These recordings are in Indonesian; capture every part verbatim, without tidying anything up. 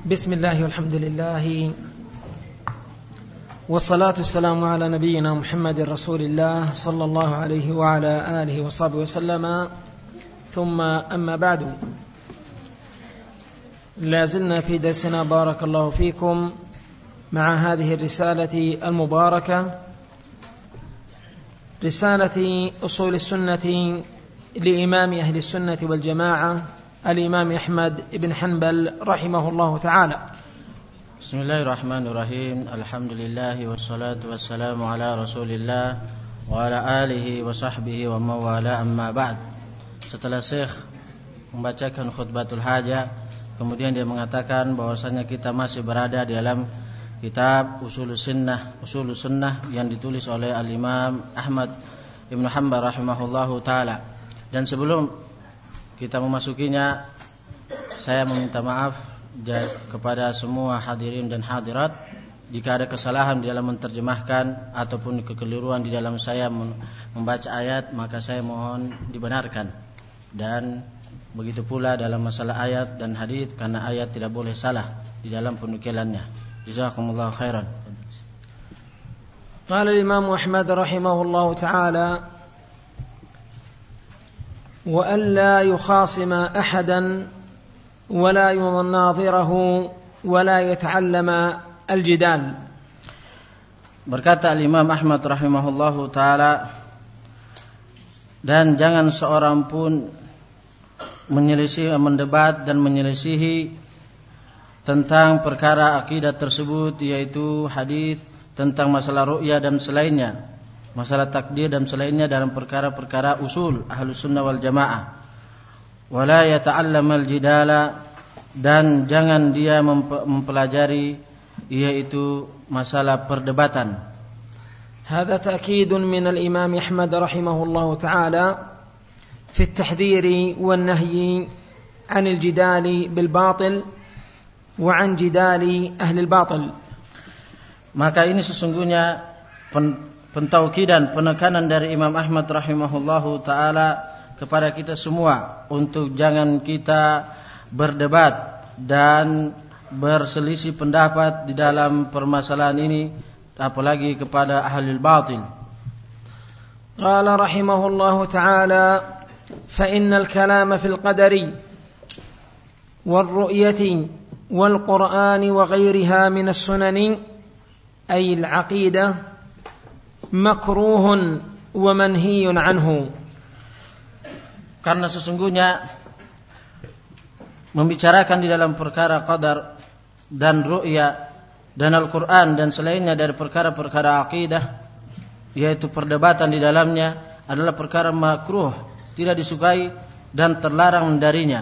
بسم الله والحمد لله والصلاة والسلام على نبينا محمد رسول الله صلى الله عليه وعلى آله وصحبه وسلم ثم أما بعد لا زلنا في درسنا بارك الله فيكم مع هذه الرسالة المباركة رسالة أصول السنة لإمام أهل السنة والجماعة الإمام أحمد بن حنبل رحمه الله تعالى. Bismillahirrahmanirrahim. Alhamdulillah wassalatu wassalamu ala Rasulillah wa ala alihi wa sahbihi wa mawala, amma ba'd. Setelah Syekh membacakan khutbatul hajah, kemudian dia mengatakan bahwasanya kita masih berada di dalam kitab Ushulus Sunnah, Ushulus Sunnah yang ditulis oleh Al-Imam Ahmad Ibn Hanbal rahimahullahu taala. Dan sebelum kita memasukinya, saya meminta maaf kepada semua hadirin dan hadirat jika ada kesalahan di dalam menerjemahkan ataupun kekeliruan di dalam saya membaca ayat, maka saya mohon dibenarkan. Dan begitu pula dalam masalah ayat dan hadis, karena ayat tidak boleh salah di dalam penukilannya. Jazakumullahu khairan. Qala al-Imam Ahmad rahimahullahu ta'ala وأن لا يخاصم أحدا ولا يناظره ولا يتعلم الجدال. Berkata Imam Ahmad rahimahullahu taala, dan jangan seorang pun menyelisih, mendebat dan menyelisihi tentang perkara akidah tersebut, yaitu hadis tentang masalah ru'yah dan selainnya, masalah takdir dan selainnya dalam perkara-perkara usul Ahlus Sunnah wal Jamaah. Wala yata'allamal jidala, dan jangan dia mempelajari yaitu masalah perdebatan. Hadza ta'kid min al-Imam Ahmad rahimahullahu ta'ala fi at-tahdhir wan nahy 'an al-jidal bil batil wa 'an jidali ahli al-batil. Maka ini sesungguhnya pentaukidan, penekanan dari Imam Ahmad rahimahullahu ta'ala kepada kita semua untuk jangan kita berdebat dan berselisih pendapat di dalam permasalahan ini, apalagi kepada ahlul batil. Qala rahimahullahu ta'ala fa innal kalama fil qadari wal ru'yati wal qur'ani wa ghayriha min as-sunani ay al-aqidah makruhun wa manhiyun anhu. Karena sesungguhnya membicarakan di dalam perkara qadar dan ru'ya dan Al-Quran dan selainnya dari perkara-perkara akidah, yaitu perdebatan di dalamnya, adalah perkara makruh, tidak disukai dan terlarang darinya.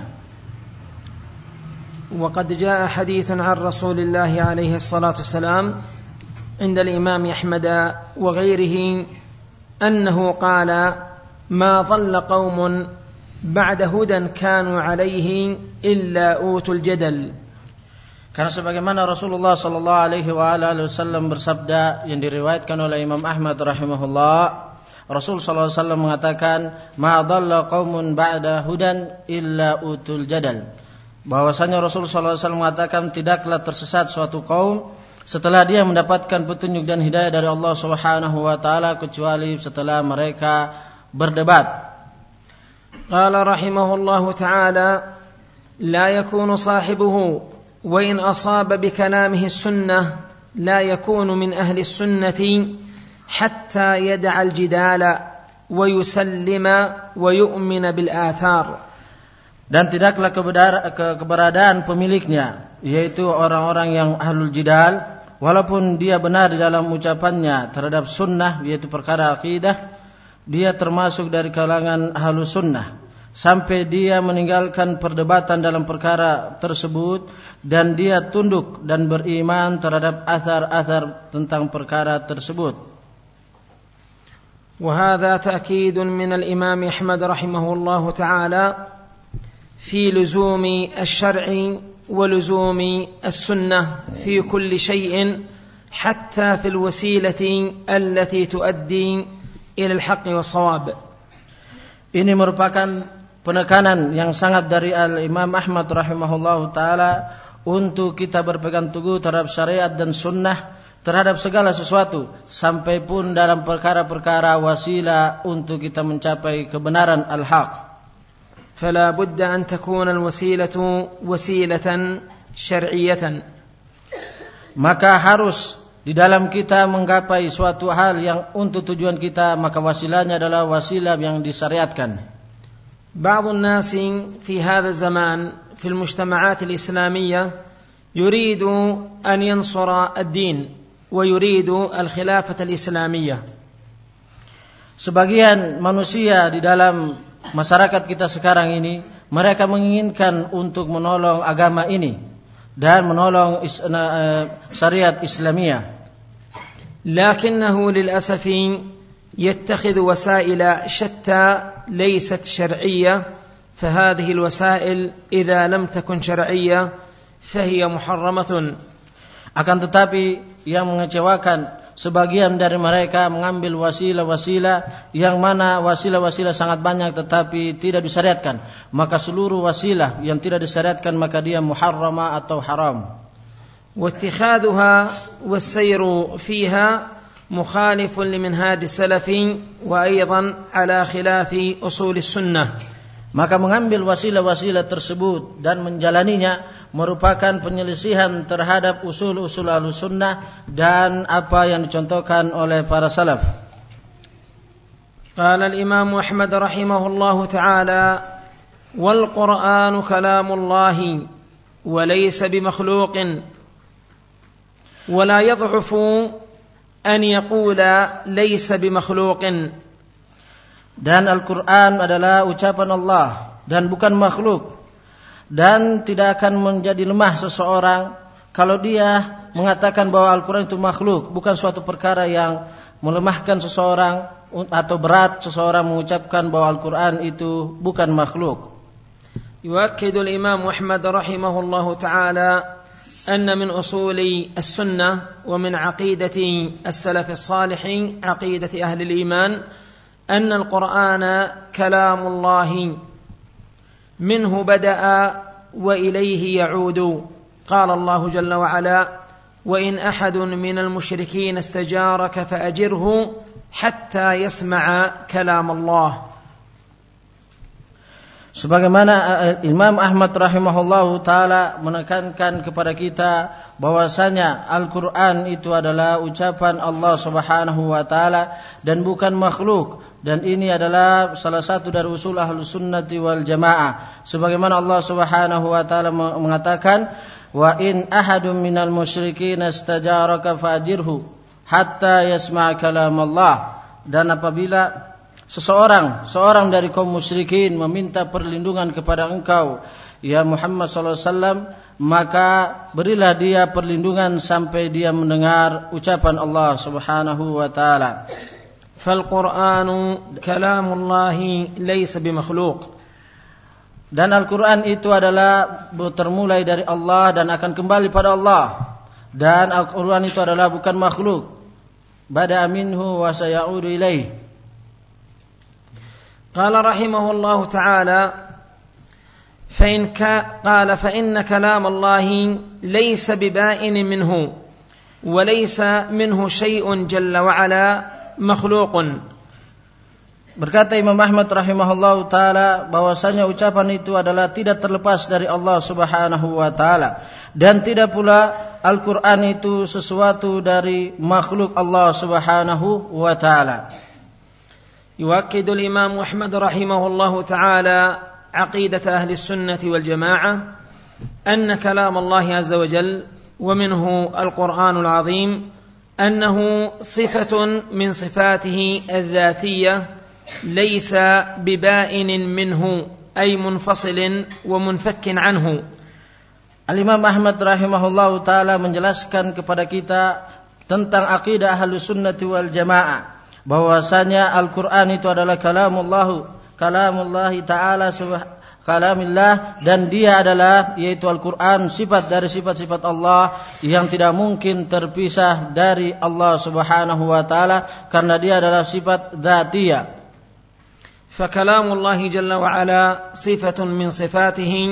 Wa qad jaa haditsun 'an Rasulillah alaihi salatu wassalam عند الإمام أحمد وغيره أنه قال ما ضل قوم بعد هدى كانوا عليه إلا أوتوا الجدل. Karena sebagaimana Rasulullah sallallahu alaihi wasallam bersabda yang diriwayatkan oleh Imam Ahmad rahimahullah, Rasul sallallahu alaihi wasallam mengatakan, ma dhalla qaumun ba'da hudan illa utul jadal. Bahwasanya Rasul sallallahu alaihi wasallam mengatakan, tidaklah tersesat suatu kaum setelah dia mendapatkan petunjuk dan hidayah dari Allah Subhanahu wa taala, kecuali setelah mereka berdebat. Qala rahimahullahu ta'ala la yakunu sahibuhu wa in asaba bi kalamihi as-sunnah la yakunu min ahli as-sunnati hatta yad'a al-jidala wa yusallima wa yu'mina bil athar. Dan tidaklah keberadaan pemiliknya, yaitu orang-orang yang ahlul jidal, walaupun dia benar di dalam ucapannya terhadap sunnah, yaitu perkara akidah, dia termasuk dari kalangan ahlus sunnah, sampai dia meninggalkan perdebatan dalam perkara tersebut dan dia tunduk dan beriman terhadap athar-athar tentang perkara tersebut. وهذا تأكيد من الإمام أحمد رحمه الله تعالى في لزوم الشرع ولزوم السنة في كل شيء حتى في الوسيلة التي تؤدي إلى الحق والصواب. Ini merupakan penekanan yang sangat dari Al-Imam Ahmad rahimahullahu ta'ala untuk kita berpegang teguh terhadap syariat dan sunnah, terhadap segala sesuatu, sampai pun dalam perkara-perkara wasilah untuk kita mencapai kebenaran al-haq. فلا بد أن تكون الوسيلة وسيلة شرعية. Maka harus di dalam kita menggapai suatu hal yang untuk tujuan kita, maka wasilahnya adalah wasilah yang disyariatkan. بعض الناس في هذا الزمان في المجتمعات الإسلامية يريد أن ينصر الدين ويريد الخلافة الإسلامية. Sebagian manusia di dalam masyarakat kita sekarang ini, mereka menginginkan untuk menolong agama ini dan menolong is, uh, syariat Islamiyah. لكنه للأسف يتخذ وسائل شتى ليست شرعية، فهذه الوسائل إذا لم تكن شرعية فهي محرمة. Akan tetapi yang mengecewakan, sebagian dari mereka mengambil wasilah-wasilah yang mana wasilah-wasilah sangat banyak tetapi tidak disyariatkan. Maka seluruh wasilah yang tidak disyariatkan maka dia muharrama atau haram. واتخاذها والسير فيها مخالف لمنهاج السلف وأيضا على خلاف أصول السنة. Maka mengambil wasilah-wasilah tersebut dan menjalaninya merupakan penyelisihan terhadap usul-usul Ahlussunnah dan apa yang dicontohkan oleh para salaf. قال الإمام أحمد رحمه الله تعالى: والقرآن كلام الله وليس بمخلوق ولا يضعف أن يقول ليس بمخلوق. Dan Al-Quran adalah ucapan Allah dan bukan makhluk, dan tidak akan menjadi lemah seseorang kalau dia mengatakan bahwa Al-Quran itu makhluk. Bukan suatu perkara yang melemahkan seseorang atau berat seseorang mengucapkan bahwa Al-Quran itu bukan makhluk. يؤكد الإمام أحمد رحمه الله تعالى أن من أصول السنة ومن عقيدة السلف الصالح عقيدة أهل الإيمان أن القرآن كلام الله منه بدأ وإليه يعود. قال الله جل وعلا: وإن أحد من المشركين استجارك فأجره حتى يسمع كلام الله. Sebagaimana Imam Ahmad rahimahullahu taala menekankan kepada kita bahwasanya Al-Qur'an itu adalah ucapan Allah Subhanahu wa taala dan bukan makhluk, dan ini adalah salah satu dari usul Ahlus Sunnati wal Jamaah. Sebagaimana Allah Subhanahu wa taala mengatakan, wa in ahadum minal musyrikin istajaraka fa'jirhu hatta yasma' kalam Allah. Dan apabila seseorang seorang dari kaum musyrikin meminta perlindungan kepada engkau ya Muhammad sallallahu alaihi wasallam, maka berilah dia perlindungan sampai dia mendengar ucapan Allah Subhanahu wa taala. Fal-Qur'anu kalamullahi laysa bimakhluq. Dan Al-Qur'an itu adalah termulai dari Allah dan akan kembali pada Allah, dan Al-Qur'an itu adalah bukan makhluk. Bada minhu wa sayaudu ilaihi. قال رحمه الله تعالى: فإن ك... قال فإن كلام الله ليس ببائن منه وليس منه شيء جل وعلا مخلوق. Berkata Imam Ahmad rahimahullah ta'ala bahwasanya ucapan itu adalah tidak terlepas dari Allah Subhanahu wa ta'ala, dan tidak pula Al-Quran itu sesuatu dari makhluk Allah Subhanahu wa ta'ala. يؤكد الإمام أحمد رحمه الله تعالى عقيدة أهل السنة والجماعة أن كلام الله عز وجل ومنه القرآن العظيم أنه صفة من صفاته الذاتية ليس ببائن منه أي منفصل ومنفك عنه. Al-Imam Ahmad rahimahullah ta'ala menjelaskan kepada kita tentang akidah Ahlus Sunnati wal Jamaah bahwasanya Al-Quran itu adalah kalamullah, kalamullah ta'ala subhanahu kalamillah, dan dia adalah yaitu Al-Quran sifat dari sifat-sifat Allah yang tidak mungkin terpisah dari Allah Subhanahu wa ta'ala karena dia adalah sifat dzatiyah. فكلام الله جل وعلا صفة من صفاته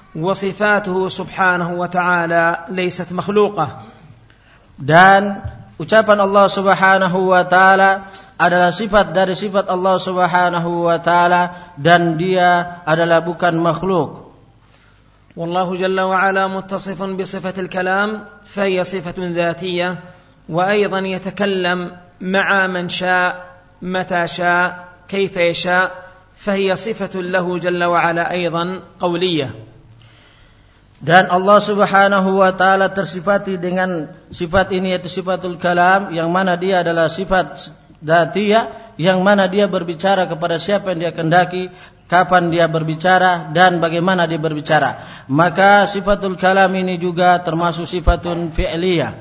وصفاته سبحانه وتعالى ليست مخلوقة. Dan ucapan Allah Subhanahu wa taala adalah sifat dari sifat Allah Subhanahu wa taala dan dia adalah bukan makhluk. والله جل وعلا متصف بصفة الكلام فهي صفة ذاتية وأيضا يتكلم مع من شاء متى شاء كيف يشاء فهي صفة له جل وعلا أيضا قولية. Dan Allah Subhanahu wa taala tersifati dengan sifat ini yaitu sifatul kalam, yang mana dia adalah sifat dzatiyah, yang mana dia berbicara kepada siapa yang dia kehendaki, kapan dia berbicara dan bagaimana dia berbicara. Maka sifatul kalam ini juga termasuk sifatun fi'liyah.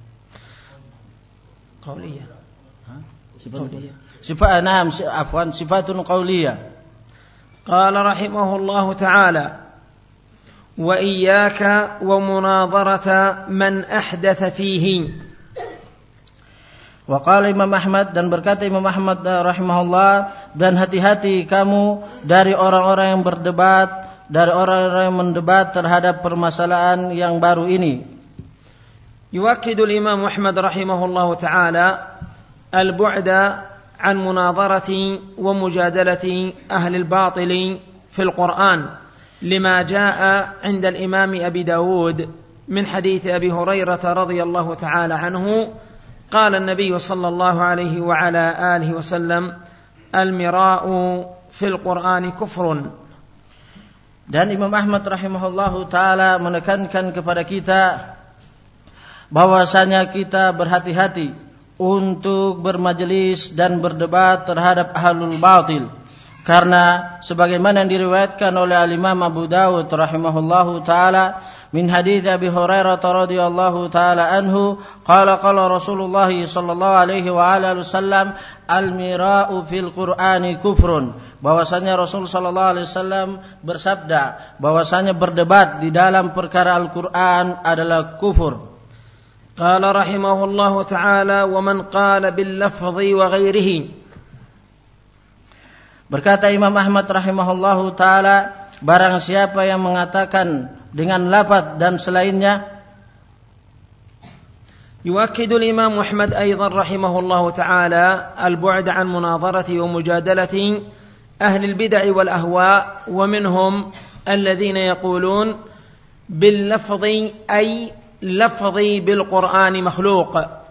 Qauliyah. Sifat sifat enam afwan sifatun qauliyah. Qala rahimahullahu ta'ala وإياك ومناظرة من أحدث فيه. Waqala Imam Ahmad, dan berkata Imam Ahmad rahimahullah, dan hati-hati kamu dari orang-orang yang berdebat, dari orang-orang yang mendebat terhadap permasalahan yang baru ini. يؤكد الإمام أحمد رحمه الله تعالى البعد عن مناظرة ومجادلة أهل الباطل في القرآن لما جاء عند الإمام أبي داود من حديث أبي هريرة رضي الله تعالى عنه قال النبي صلى الله عليه وعلى آله وسلم المراء في القرآن كفر. Dan Imam Ahmad rahimahullahu ta'ala menekankan kepada kita bahwasanya kita berhati-hati untuk bermajelis dan berdebat terhadap ahlul batil. Karena sebagaimana yang diriwayatkan oleh al-Imam Abu Dawud rahimahullahu taala min hadits Abi Hurairah radhiyallahu taala anhu qala qala Rasulullah sallallahu alaihi wa alihi wasallam al-mira'u fil Qur'ani kufrun, bahwasanya Rasul sallallahu alaihi wasallam bersabda bahwasanya berdebat di dalam perkara Al-Qur'an adalah kufur. Qala rahimahullahu taala wa man qala bil lafzi wa ghairihi. Berkata Imam Ahmad rahimahullahu ta'ala, barang siapa yang mengatakan dengan lafaz dan selainnya. يؤكد الإمام أحمد أيضا رحمه الله تعالى البعد عن مناظرة ومجادلة أهل البدع والأهواء ومنهم الذين يقولون باللفظ أي لفظي بالقرآن مخلوق.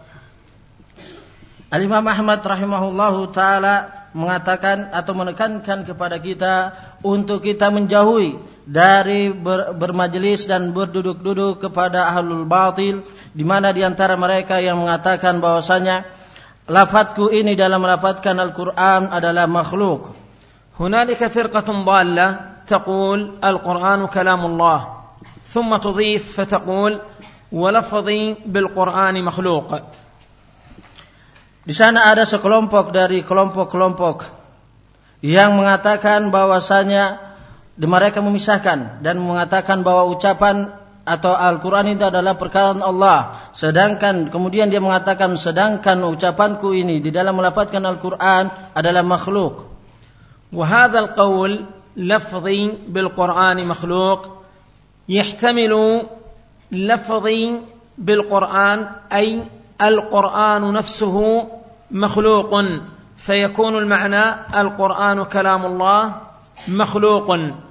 Al-Imam Ahmad rahimahullahu ta'ala mengatakan atau menekankan kepada kita untuk kita menjauhi dari ber, bermajelis dan berduduk-duduk kepada ahlul batil, di mana di antara mereka yang mengatakan bahwasanya lafadzku ini dalam melafadzkan Al-Qur'an adalah makhluk. Hunalika firqatun dhalla taqul al-Qur'anu kalamullah thumma tudhif fataqul wa lafzi bil Qur'ani makhluq. Di sana ada sekelompok dari kelompok-kelompok yang mengatakan bahwasanya mereka memisahkan dan mengatakan bahwa ucapan atau Al-Quran itu adalah perkataan Allah, sedangkan kemudian dia mengatakan sedangkan ucapanku ini di dalam melafadzkan Al-Quran adalah makhluk. Wa hadzal qaul lafzi bil Qur'an makhluq yahtamilu lafzi bil Qur'an ay القرآن نفسه مخلوق فيكون المعنى القرآن كلام الله مخلوق.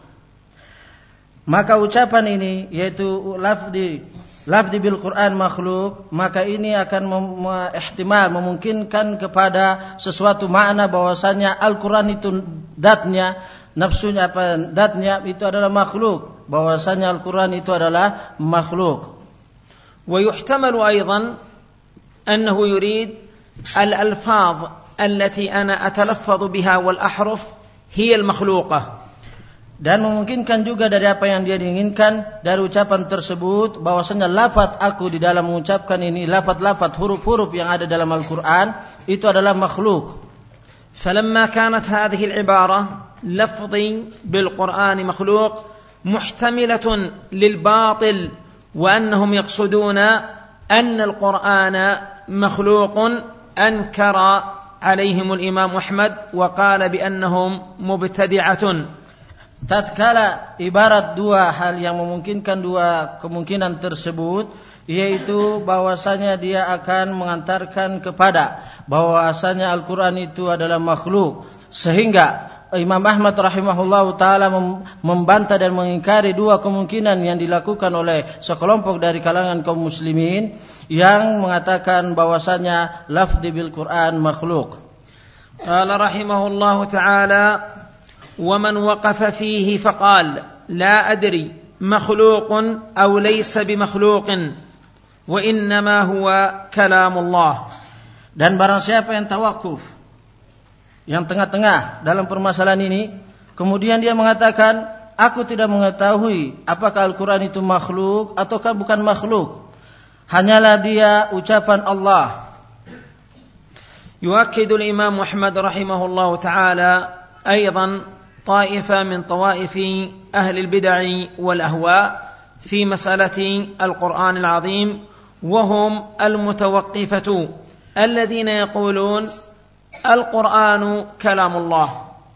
Maka ucapan ini yaitu lafzi lafzi bil Quran makhluk, maka ini akan mem- ihtimal memungkinkan kepada sesuatu makna bahwasanya Al-Quran itu datnya, nafsunya apa datnya itu adalah makhluk, bahwasanya Al-Quran itu adalah makhluk. Wa yuhtamalu aidan أنه يريد الألفاظ التي أنا أتلفظ بها والأحرف هي المخلوقة. Dan memungkinkan juga dari apa yang dia inginkan dari ucapan tersebut bahwasanya lafaz aku di dalam mengucapkan ini, lafaz-lafaz huruf-huruf yang ada dalam Al-Quran itu adalah makhluk. فلما كانت هذه العبارة لفظي بالقرآن مخلوق محتملة للباطل وأنهم يقصدون أن القرآن مخلوق أنكر عليهم الإمام أحمد وقال بأنهم مبتدعة. tatkala ibarat dua hal yang memungkinkan dua kemungkinan tersebut, yaitu bahwasanya dia akan mengantarkan kepada bahwasanya Al-Quran itu adalah makhluk, sehingga Imam Ahmad rahimahullahu taala membantah dan mengingkari dua kemungkinan yang dilakukan oleh sekelompok dari kalangan kaum muslimin yang mengatakan bahwasanya lafzi bil Quran makhluk. Qala rahimahullahu taala wa man waqafa fihi faqala la adri makhluqun aw laysa bimakhluqin wa innama huwa kalamullah. Dan barang siapa yang tawakuf, yang tengah-tengah dalam permasalahan ini, kemudian dia mengatakan, aku tidak mengetahui apakah Al-Quran itu makhluk ataukah bukan makhluk, hanyalah dia ucapan Allah. يؤكد الإمام أحمد رحمه الله تعالى أيضا طائفة من طوائف أهل البدع والأهواء في مسألة القرآن العظيم، وهم المتوقفة الذين يقولون القرآن كلام الله،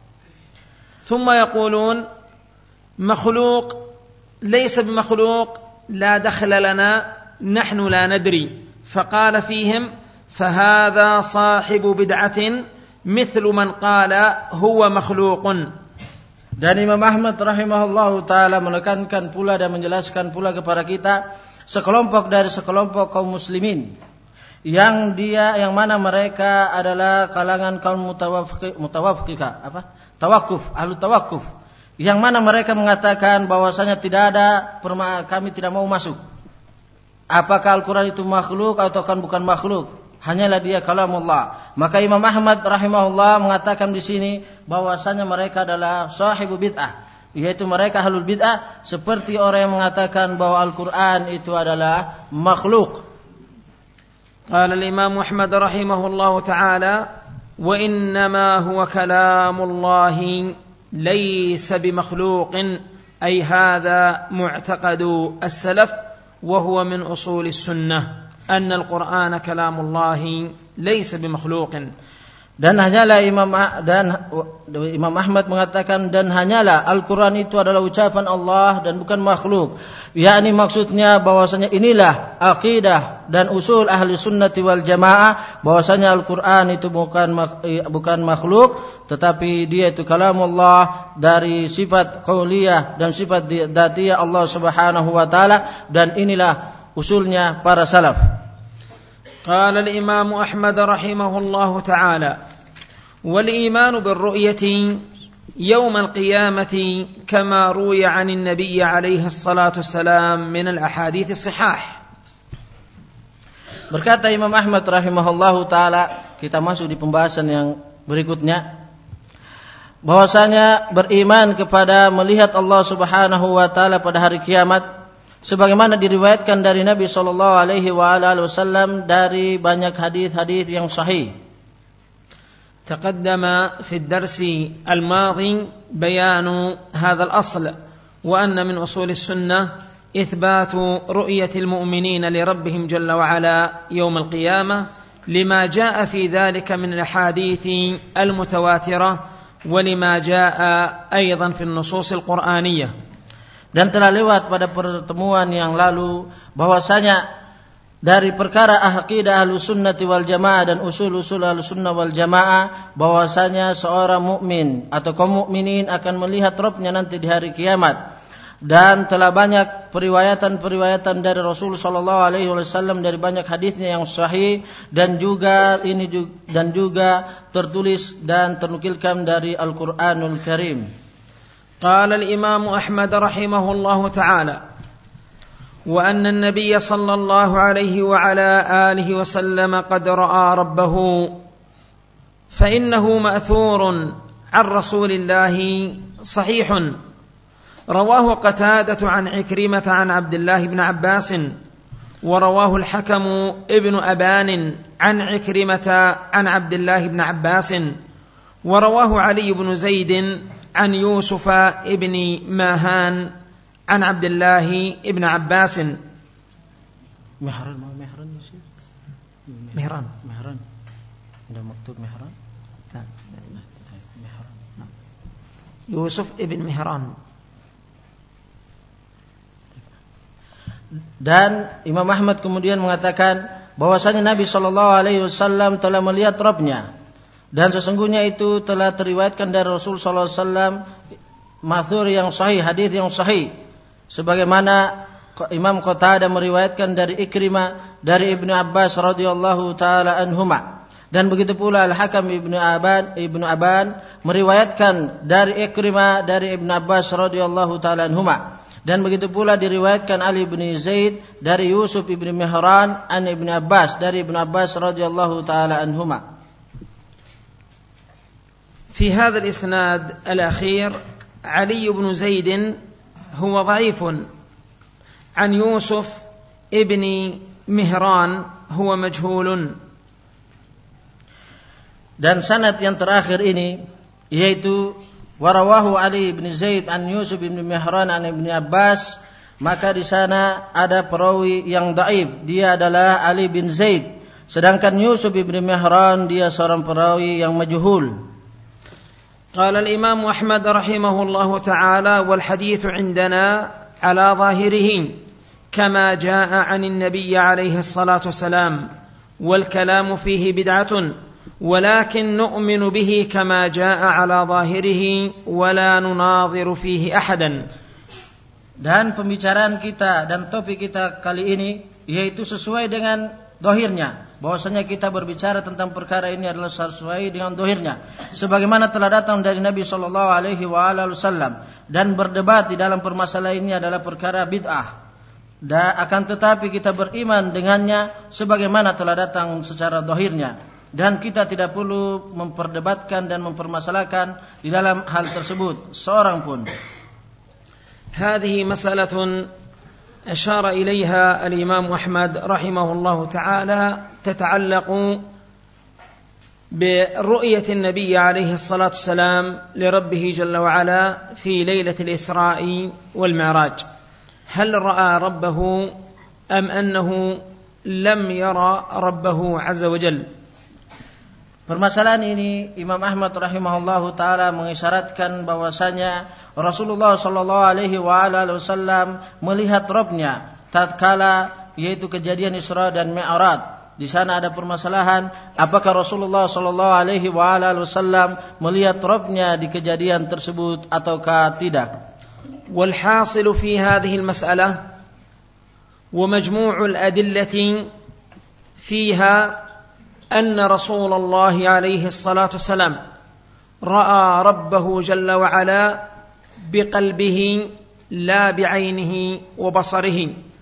ثم يقولون مخلوق ليس بمخلوق لا دخل لنا نحن لا ندري، فقال فيهم فهذا صاحب بدعة مثل من قال هو مخلوق. Dan Imam Ahmad rahimahullahu taala menekankan pula dan menjelaskan pula kepada kita sekelompok dari sekelompok kaum muslimin yang dia yang mana mereka adalah kalangan kaum mutawaffiqah apa tawakuf ahlu tawakuf, yang mana mereka mengatakan bahwasanya tidak ada kami tidak mau masuk apakah Al-Quran itu makhluk atau kan bukan makhluk, hanyalah dia kalamullah. Maka Imam Ahmad rahimahullah mengatakan di sini bahwasanya mereka adalah sahibu bid'ah, yaitu mereka ahlul bid'ah, seperti orang yang mengatakan bahwa Al-Quran itu adalah makhluk. قال الإمام أحمد رحمه الله تعالى وإنما هو كلام الله ليس بمخلوق، أي هذا معتقد السلف وهو من أصول السنة أن القرآن كلام الله ليس بمخلوق. Dan hanyalah Imam dan Imam Ahmad mengatakan dan hanyalah Al-Quran itu adalah ucapan Allah dan bukan makhluk. yakni maksudnya bahwasanya inilah akidah dan usul ahli sunnati wal jamaah, bahwasanya Al-Quran itu bukan bukan makhluk, tetapi dia itu kalamullah dari sifat qauliyah dan sifat dzatiyah Allah Subhanahu wa taala, dan inilah usulnya para salaf. قال الإمام أحمد رحمه الله تعالى والإيمان بالرؤية يوم القيامة كما روي عن النبي عليه الصلاة والسلام من الأحاديث الصحاح. Berkata Imam Ahmad rahimahullahu taala, kita masuk di pembahasan yang berikutnya, bahwasanya beriman kepada melihat Allah Subhanahu wa taala pada hari kiamat sebagaimana diriwayatkan dari Nabi sallallahu alaihi wa alihi wasallam dari banyak hadis-hadis yang sahih. تقدم في الدرس الماضي بيان هذا الأصل، وأن من أصول السنة إثبات رؤية المؤمنين لربهم جل وعلا يوم القيامة لما جاء في ذلك من الأحاديث المتواترة ولما جاء أيضا في النصوص القرآنية. Dan telah lewat pada pertemuan yang lalu bahwasanya dari perkara akidah Ahlus Sunnati wal Jamaah dan usul-usul Ahlus Sunnah wal Jamaah, bahwasanya seorang mukmin atau kaum mukminin akan melihat Rabbnya nanti di hari kiamat. Dan telah banyak periwayatan-periwayatan dari Rasul sallallahu alaihi wasallam dari banyak hadisnya yang sahih, dan juga ini juga, dan juga tertulis dan ternukilkan dari Al-Qur'anul Karim. قال الإمام أحمد رحمه الله تعالى وأن النبي صلى الله عليه وعلى آله وسلم قد رأى ربه، فإنه مأثور عن رسول الله صحيح، رواه قتادة عن عكرمة عن عبد الله بن عباس، ورواه الحكم ابن أبان عن عكرمة عن عبد الله بن عباس، ورواه علي بن زيد عن يوسف ابن ماهان عن عبد الله ابن عباس. مهران مهران مهران مهران ده مكتوب مهران. لا. مهران. Yusuf ibn Mihran. Dan Imam Ahmad kemudian mengatakan bahwasanya Nabi sallallahu alaihi wasallam telah melihat Rabbnya, dan sesungguhnya itu telah teriwayatkan dari Rasul sallallahu alaihi wasallam mathur yang sahih, hadis yang sahih, sebagaimana Imam Qatadah meriwayatkan dari Ikrimah dari Ibnu Abbas radhiyallahu taala anhuma, dan begitu pula Al-Hakam Ibnu Aban Ibnu Aban meriwayatkan dari Ikrimah dari Ibnu Abbas radhiyallahu taala anhuma, dan begitu pula diriwayatkan Ali bin Zaid dari Yusuf ibn Mihran an Ibnu Abbas dari Ibnu Abbas radhiyallahu taala anhuma. في هذا الإسناد الأخير علي بن زيد هو ضعيف عن يوسف ابن مهران هو مجهول. Dan sanad yang terakhir ini yaitu warawahu Ali bin Zaid an Yusuf bin Mihran an Ibnu Abbas, maka di sana ada perawi yang dhaif, dia adalah Ali bin Zaid, sedangkan Yusuf bin Mihran dia seorang perawi yang majhul. قال الإمام أحمد رحمه الله تعالى والحديث عندنا على ظاهره كما جاء عن النبي عليه الصلاة والسلام والكلام فيه بدعة ولكن نؤمن به كما جاء على ظاهره ولا نناظر فيه أحدا. Dan pembicaraan kita dan topik kita kali ini yaitu sesuai dengan dohirnya, bahwasanya kita berbicara tentang perkara ini adalah sesuai dengan dohirnya, sebagaimana telah datang dari Nabi sallallahu alaihi wasallam, dan berdebat di dalam permasalahan ini adalah perkara bid'ah. Dan akan tetapi kita beriman dengannya sebagaimana telah datang secara dohirnya, dan kita tidak perlu memperdebatkan dan mempermasalahkan di dalam hal tersebut seorang pun. هذه مسألة أشار إليها الإمام أحمد رحمه الله تعالى تتعلق برؤية النبي عليه الصلاة والسلام لربه جل وعلا في ليلة الإسراء والمعراج. هل رأى ربه أم أنه لم يرى ربه عز وجل؟ Permasalahan ini Imam Ahmad rahimahullahu taala mengisyaratkan bahwasanya Rasulullah sallallahu alaihi wasallam melihat Rabbnya tatkala yaitu kejadian Isra dan Mi'raj. Di sana ada permasalahan apakah Rasulullah sallallahu alaihi wasallam melihat Rabbnya di kejadian tersebut ataukah tidak. والحاصل في هذه المسألة ومجموع الأدلة فيها أن رسول الله عليه الصلاة والسلام رأى ربه جل وعلا بقلبه لا بعينه وبصره.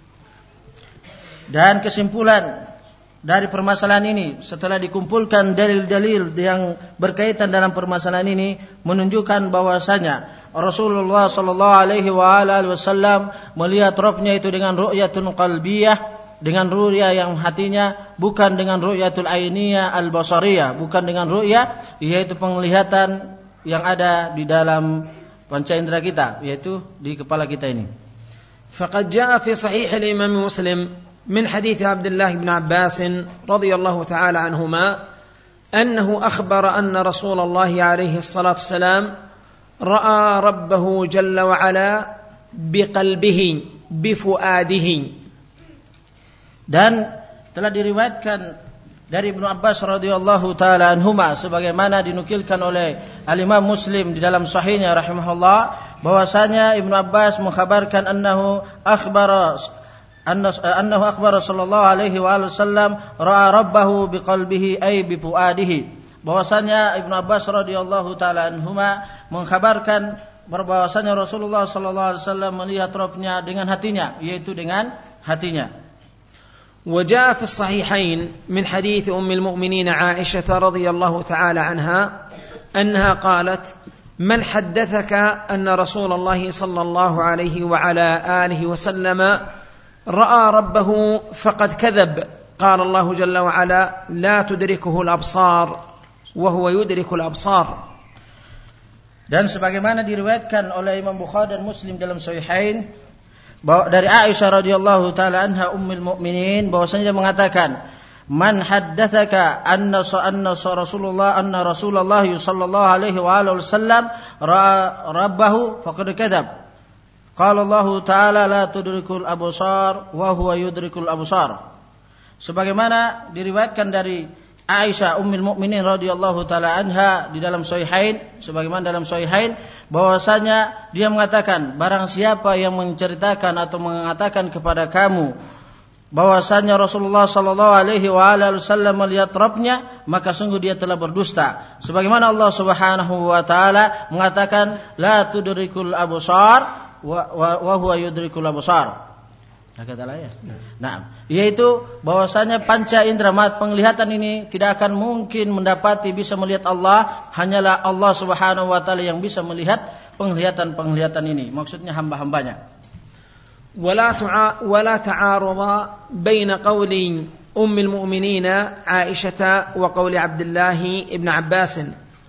Dan kesimpulan dari permasalahan ini setelah dikumpulkan dalil-dalil yang berkaitan dalam permasalahan ini menunjukkan bahwasanya Rasulullah sallallahu alaihi wasallam melihat Rabbnya itu dengan ru'yatun qalbiyah, dengan ru'ya yang hatinya, bukan dengan ru'yatul ainiyah al-basariyah, bukan dengan ru'ya yaitu penglihatan yang ada di dalam panca indera kita, yaitu di kepala kita ini. Faqad jaa fi sahih al-Imam Muslim min hadits Abdullah bin Abbas radhiyallahu ta'ala anhuma annahu akhbara anna Rasulullah alaihi salatu wassalam ra'a rabbahu jalla wa ala biqalbihi bifuadihi. Dan telah diriwayatkan dari Ibnu Abbas radhiyallahu taala anhuma sebagaimana dinukilkan oleh Al-Imam Muslim di dalam sahihnya rahimahullah, bahwasanya Ibnu Abbas mengkhabarkan annahu akhbara annahu akhbara sallallahu alaihi wasallam ra'a rabbahu biqalbihi ay bifuadihi, bahwasanya Ibnu Abbas radhiyallahu taala anhuma mengkhabarkan bahwasanya Rasulullah sallallahu alaihi wasallam melihat Rabbnya dengan hatinya, yaitu dengan hatinya. وجاء في الصحيحين من حديث أم المؤمنين عائشة رضي الله تعالى عنها أنها قالت من حدثك أن رسول الله صلى الله عليه وعلى آله وسلم رأى ربه فقد كذب. قال الله جل وعلا لا تدركه الأبصار وهو يدرك الأبصار. Dan sebagaimana diriwayatkan oleh Imam Bukhari dan Muslim dalam Sahihain dari Aisyah radhiyallahu taala anha ummul mukminin, bahwasanya dia mengatakan Man haddatsaka anna anna Rasulullah anna Rasulullah sallallahu alaihi wa alihi wasallam rabbahu faqad kadzab. Qala Allah Ta'ala la tudrikul absar wa huwa yudrikul absar. Sebagaimana diriwayatkan dari Aisyah ummul mukminin radhiyallahu taala anha di dalam Sahihain, sebagaimana dalam Sahihain bahwasanya dia mengatakan, barang siapa yang menceritakan atau mengatakan kepada kamu bahwasanya Rasulullah sallallahu alaihi wa alihi wasallam melihat Rabbnya, maka sungguh dia telah berdusta. Sebagaimana Allah Subhanahu wa taala mengatakan la tudrikul absar wa, wa, wa huwa yudrikul absar. Nah, yaitu bahwasanya panca indera mata penglihatan ini tidak akan mungkin mendapati bisa melihat Allah, hanyalah Allah Subhanahu wa taala yang bisa melihat penglihatan-penglihatan ini. Maksudnya hamba-hambanya. ولا ولا تعارض بين قول أم المؤمنين عائشة وقول عبد الله ابن عباس.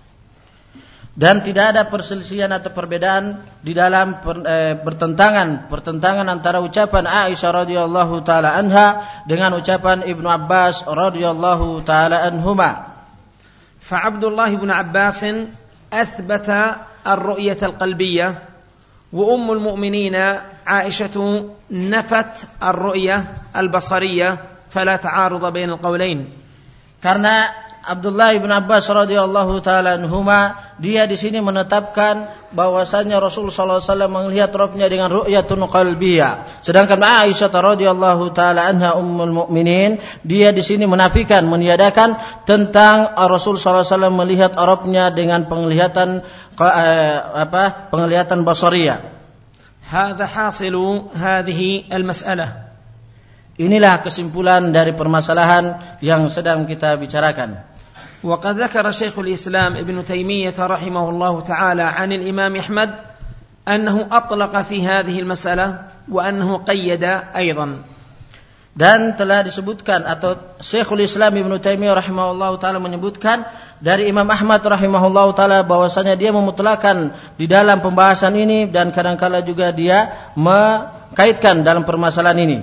Dan tidak ada perselisihan atau perbedaan di dalam per, eh, bertentangan pertentangan antara ucapan Aisyah radhiyallahu taala anha dengan ucapan Ibnu Abbas radhiyallahu taala anhuma. Fa Abdullah ibn Abbas athbata ar-ru'yah al-qalbiyyah wa ummul mu'minin عائشة نفت الرؤية البصرية فلا تعارض بين القولين. Karena Abdullah bin Abbas radhiyallahu taala anhuma dia di sini menetapkan bahwasanya Rasul sallallahu alaihi wasallam melihat Rabbnya dengan ru'yatun qalbiyah. Sedangkan Aisyah radhiyallahu taala anha ummul mukminin dia di sini menafikan, meniadakan tentang Rasul sallallahu alaihi wasallam melihat Rabbnya dengan penglihatan apa? penglihatan basariyah. هذا حاصل هذه المسألة. Inilah kesimpulan dari permasalahan yang sedang kita bicarakan. وقد ذكر شيخ الإسلام ابن تيمية رحمه الله تعالى عن الإمام أحمد أنه أطلق في هذه المسألة وأنه قيد أيضا. Dan telah disebutkan atau Syekhul Islam Ibnu Taimiyah rahimahullahu taala menyebutkan dari Imam Ahmad rahimahullahu taala bahwasanya dia memutlakan di dalam pembahasan ini dan kadang-kala juga dia mengkaitkan dalam permasalahan ini.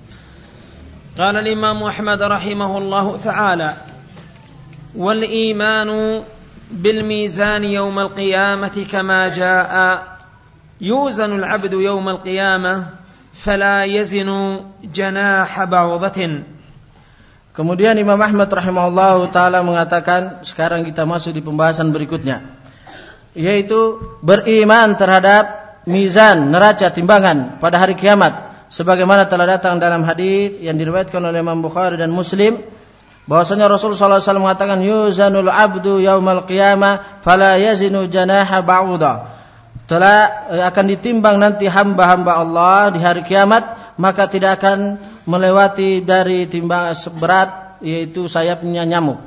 Qala al-Imam Ahmad rahimahullahu taala wal imanu bil mizan yawm al-qiyamati kama jaa yuzanu al-'abdu yawm al-qiyamah فلا يزن جناح بعوضة. Kemudian Imam Ahmad rahimahullah taala mengatakan, sekarang kita masuk di pembahasan berikutnya, yaitu beriman terhadap mizan, neraca timbangan pada hari kiamat, sebagaimana telah datang dalam hadis yang diriwayatkan oleh Imam Bukhari dan Muslim bahwasanya Rasul sallallahu alaihi wasallam mengatakan yuzanul abdu yaumal qiyamah fala yazinu janaha ba'udah. Telah akan ditimbang nanti hamba-hamba Allah di hari kiamat, maka tidak akan melewati dari timbang seberat yaitu sayapnya nyamuk.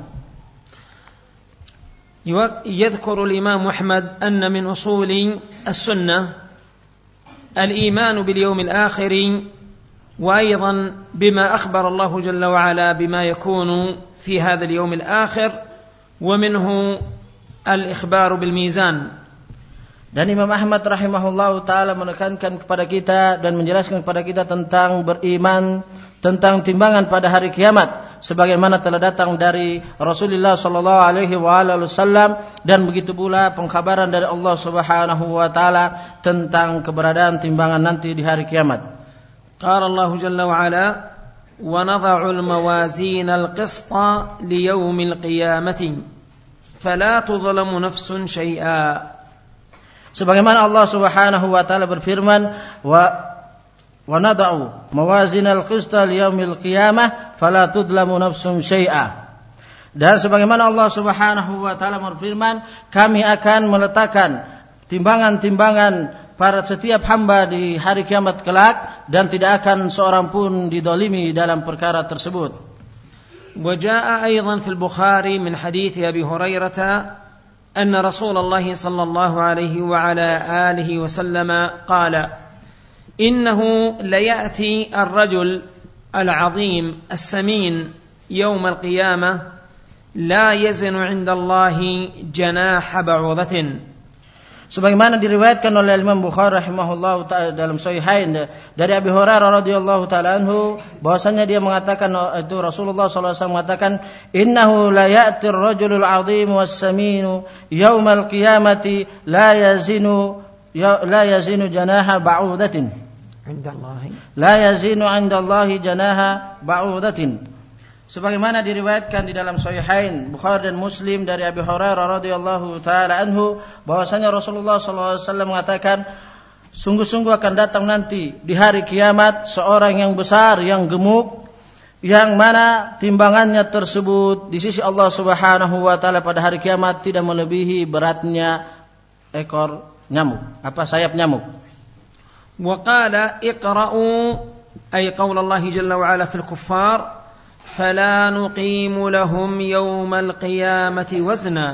يذكر الإمام أحمد أن من أصول السنة الإيمان باليوم الآخر وأيضا بما أخبر الله جل وعلا بما يكون في هذا اليوم الآخر ومنه الإخبار بالميزان. Dan Imam Ahmad rahimahullahu taala menekankan kepada kita dan menjelaskan kepada kita tentang beriman tentang timbangan pada hari kiamat sebagaimana telah datang dari Rasulullah sallallahu alaihi wasallam dan begitu pula pengkhabaran dari Allah Subhanahu wa taala tentang keberadaan timbangan nanti di hari kiamat. Qala Allah jalla wa ala wa nadha'u al-mawazin al-qista li yawmil qiyamati fala tudhlamu nafsun syai'a. Sebagaimana Allah Subhanahu wa taala berfirman wa wa nad'u mawazinal qista liyaumil qiyamah fala tudlamu nafsum syai'a. Dan sebagaimana Allah Subhanahu wa taala berfirman, kami akan meletakkan timbangan-timbangan para setiap hamba di hari kiamat kelak dan tidak akan seorang pun didolimi dalam perkara tersebut. Wa jaa'a aidan fil Bukhari min hadits Abi Hurairah أن رسول الله صلى الله عليه وعلى آله وسلم قال إنه ليأتي الرجل العظيم السمين يوم القيامة لا يزن عند الله جناح بعوضة. Sebagaimana diriwayatkan oleh Imam Bukhari rahimahullahu taala dalam Sahihain dari Abi Hurairah radhiyallahu taala anhu bahwasanya dia mengatakan itu Rasulullah sallallahu alaihi wasallam mengatakan innahu la ya'ti ar-rajulul 'azim was-saminu yaumal qiyamati la yazinu la yazinu janaha ba'udatin 'inda Allah la yazinu 'inda Allah janaha ba'udatin. Sebagaimana diriwayatkan di dalam Sahihain Bukhari dan Muslim dari Abi Hurairah radhiyallahu taala anhu bahwasanya Rasulullah sallallahu alaihi wasallam mengatakan sungguh-sungguh akan datang nanti di hari kiamat seorang yang besar yang gemuk yang mana timbangannya tersebut di sisi Allah Subhanahu wa taala pada hari kiamat tidak melebihi beratnya ekor nyamuk, apa sayap nyamuk. Wa qala iqra'u ay qaul Allah jalla wa ala fil kuffar فلا نقيم لهم يوم القيامة وزنا.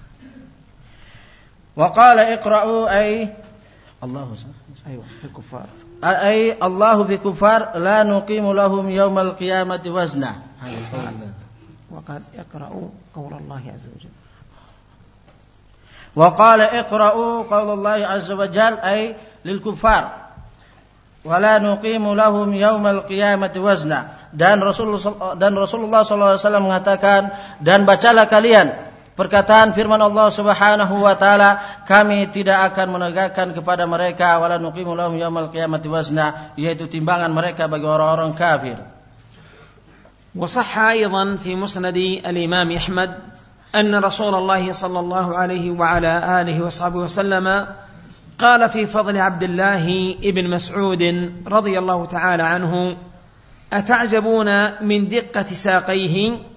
وقال اقرأوا أي الله أيوة في الكفار أي الله في كفار لا نقيم لهم يوم القيامة وزنا. وقال اقرأوا قول الله عز وجل وقال اقرأوا قول الله عز وجل أي للكفار wala nuqimu lahum yaumal qiyamati wazna. Dan Rasulullah dan Rasulullah sallallahu alaihi wasallam mengatakan, dan bacalah kalian perkataan firman Allah Subhanahu wa taala, kami tidak akan menegakkan kepada mereka wala nuqimu lahum yaumal qiyamati wazna, yaitu timbangan mereka bagi orang-orang kafir. وصح أيضا في مسند الإمام أحمد أن رسول الله صلى الله عليه وعلى آله وصحبه وسلم قال في فضل عبد الله ابن مسعود رضي الله تعالى عنه أتعجبون من دقة ساقيه.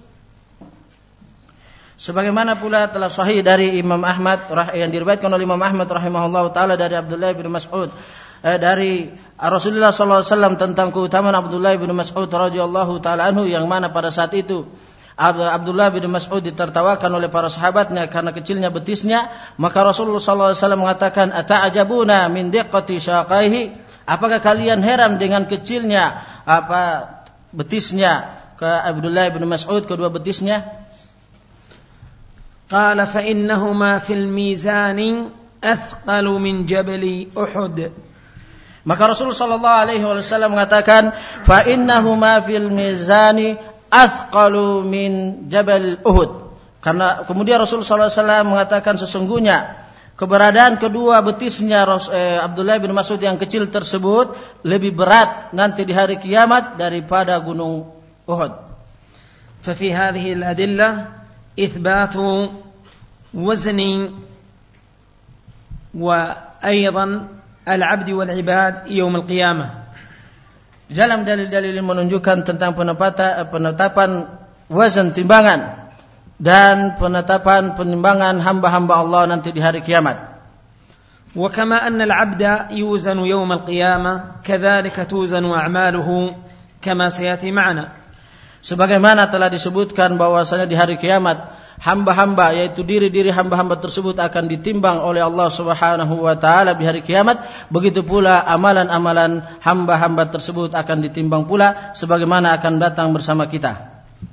Sebagaimana pula telah sahih dari Imam Ahmad yang diriwayatkan oleh Imam Ahmad rahimahullahu taala dari Abdullah bin Mas'ud eh, dari Rasulullah sallallahu alaihi wasallam tentang keutamaan Abdullah bin Mas'ud radhiyallahu taala anhu, yang mana pada saat itu Abdullah bin Mas'ud ditertawakan oleh para sahabatnya karena kecilnya betisnya. Maka Rasulullah sallallahu alaihi wasallam mengatakan, ata'ajabuna min diqqati syaqaihi, apakah kalian heran dengan kecilnya apa betisnya ke Abdullah bin Mas'ud, kedua betisnya? Qala fa innahuma fil mizan athqalu min jabal Uhud. Maka Rasulullah sallallahu alaihi wasallam mengatakan, fa innahuma fil mizani athqalu min jabal Uhud. Karena kemudian Rasulullah sallallahu alaihi wasallam mengatakan, sesungguhnya keberadaan kedua betisnya eh, Abdullah bin Mas'ud yang kecil tersebut lebih berat nanti di hari kiamat daripada gunung Uhud. Fa fi hadhihi al-adillah ithbatu wazni wa aidan al-'abd wal-'ibad yawm al-qiyamah. Dalam dalil-dalil yang menunjukkan tentang penetapan wazan timbangan dan penetapan penimbangan hamba-hamba Allah nanti di hari kiamat. Wa kama anna al-'abda yuzanu yawm al-qiyamah kadzalika tuzanu a'maluhu kama sayati ma'na. Sebagaimana telah disebutkan bahwasanya di hari kiamat hamba-hamba, yaitu diri-diri hamba-hamba tersebut akan ditimbang oleh Allah Subhanahu wa taala di hari kiamat, begitu pula amalan-amalan hamba-hamba tersebut akan ditimbang pula sebagaimana akan datang bersama kita.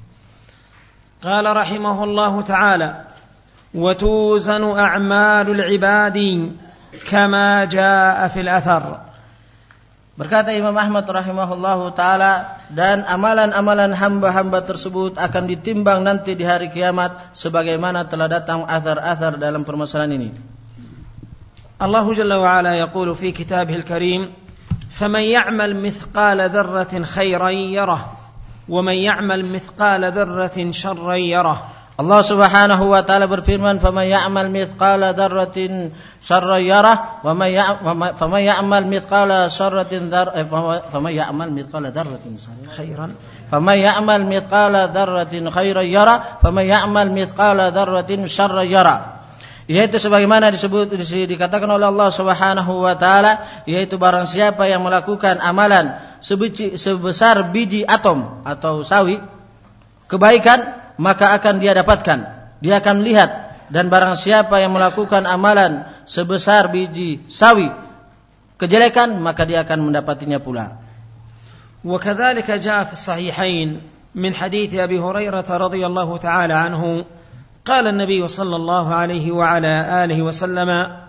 Qala rahimahullahu taala wa tuzanu a'malul ibadi kama jaa fil athar. Berkata Imam Ahmad rahimahullahu taala, dan amalan-amalan hamba-hamba tersebut akan ditimbang nanti di hari kiamat sebagaimana telah datang athar-athar dalam permasalahan ini. Allah Jalla wa Ala yaqulu fi kitabihil karim, "Faman ya'mal mithqala dzarratin khairan yarah, wa man ya'mal mithqala dzarratin sharran yarah." Allah Subhanahu wa taala berfirman, "Faman ya'mal mithqala dzarratin syarran yarah, wa man faman ya'mal mithqala syarratin dzar faman ya'mal mithqala dzarratin khairan faman ya'mal mithqala dzarratin khairan yarah, faman ya'mal mithqala dzarratin syarran yarah." Yaitu sebagaimana disebut dikatakan oleh Allah Subhanahu wa taala, yaitu barang siapa yang melakukan amalan sebesar biji atom atau sawi kebaikan, maka akan dia dapatkan, dia akan lihat. Dan barang siapa yang melakukan amalan sebesar biji sawi kejelekan, maka dia akan mendapatinya pula. Wa kadzalika jaa fi as-sahihain min hadits Abi Hurairah radhiyallahu ta'ala anhu qala an-nabiy sallallahu alaihi wa ala alihi wa sallam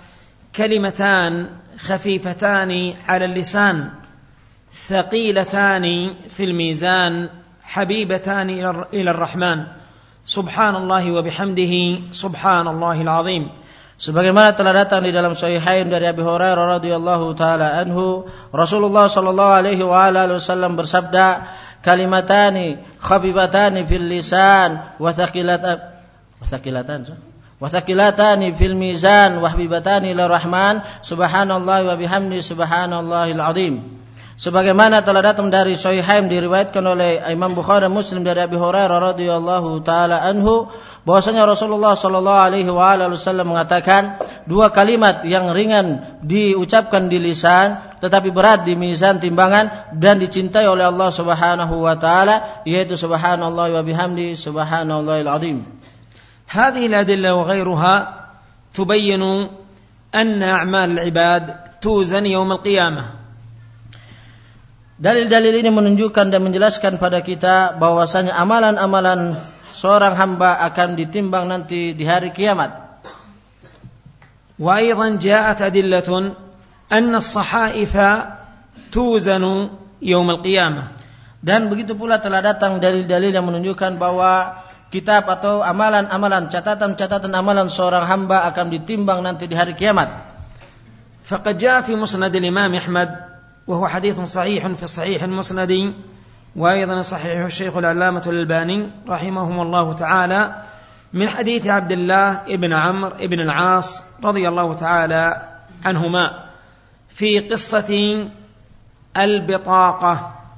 كلمتان خفيفتان على اللسان ثقيلتان في الميزان حبيبتان إلى الرحمن سبحان الله وبحمده سبحان الله العظيم. Sebagaimana telah datang di dalam Sahihain dari Abi Hurairah radhiyallahu taala anhu, Rasulullah sallallahu alaihi wa alihi wasallam bersabda, kalimatani khabibatani fil lisan wa thaqilatan wa thaqilatan wa thaqilatani fil mizan wa habibatani ila rahman subhanallahi wa bihamdi subhanallahil azim. Sebagaimana telah datang dari Sahihain diriwayatkan oleh Imam Bukhari dan Muslim dari Abi Hurairah radhiyallahu taala anhu, bahwasanya Rasulullah sallallahu alaihi wa alihi wasallam mengatakan, dua kalimat yang ringan diucapkan di lisan tetapi berat di mizan timbangan dan dicintai oleh Allah Subhanahu wa taala, yaitu subhanallah wa bihamdi subhanallahil azim. هذه الأدلة وغيرها تبين أن أعمال العباد توزن يوم القيامة. Dalil-dalil ini menunjukkan dan menjelaskan pada kita bahwasanya amalan-amalan seorang hamba akan ditimbang nanti di hari kiamat. وأيضا جاءت أدلة أن الصحائف توزن يوم القيامة. Dan begitu pula telah datang dalil-dalil yang menunjukkan bahwa kitab atau amalan-amalan, catatan-catatan amalan seorang hamba akan ditimbang nanti di hari kiamat. فقد جاء في مسند الإمام أحمد وهو حديث صحيح في الصحيح المسند وأيضا صحيح الشيخ العلامة الألباني رحمهم الله تعالى من حديث عبد الله ابن عمرو ابن العاص رضي الله تعالى عنهما في قصة البطاقة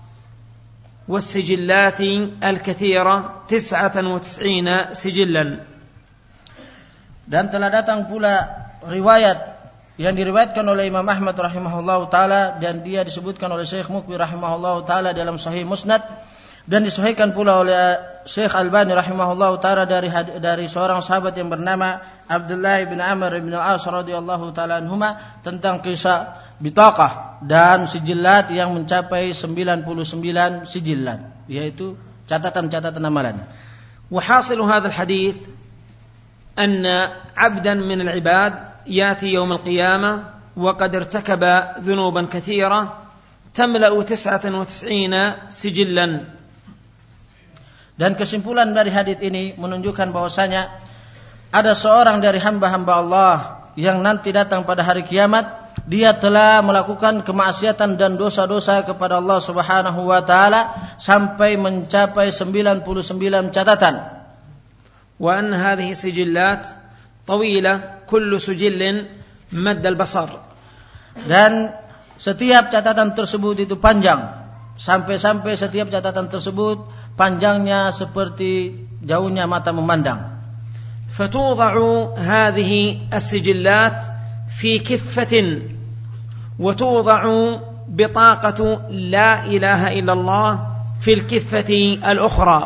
والسجلات الكثيرة تسعة وتسعين سجلا. Dan telah datang pula riwayat yang diriwayatkan oleh Imam Ahmad rahimahullahu taala dan dia disebutkan oleh Syekh Mukbil rahimahullahu taala dalam Sahih Musnad, dan disahihkan pula oleh Syekh Albani rahimahullahu taala dari dari seorang sahabat yang bernama Abdullah bin Amr bin Al-As radhiyallahu taala anhuma tentang kisah bitaqah dan sijillat yang mencapai sembilan puluh sembilan sijillat, yaitu catatan-catatan amalan. وحاصل هذا الحديث أن عبدا من العباد يأتي يوم القيامة وقد ارتكب ذنوبا كثيرة تملأ تسعة وتسعين سجلا. Dan kesimpulan dari hadis ini menunjukkan bahwasanya ada seorang dari hamba-hamba Allah yang nanti datang pada hari kiamat, dia telah melakukan kemaksiatan dan dosa-dosa kepada Allah Subhanahu wa taala sampai mencapai sembilan puluh sembilan catatan. Wa an hadhihi sijillat tawilah kullu sijillin madd al-basar. Dan setiap catatan tersebut itu panjang, sampai-sampai setiap catatan tersebut panjangnya seperti jauhnya mata memandang. فتوضع هذه السجلات في كفة وتوضع بطاقة لا إله إلا الله في الكفة الأخرى.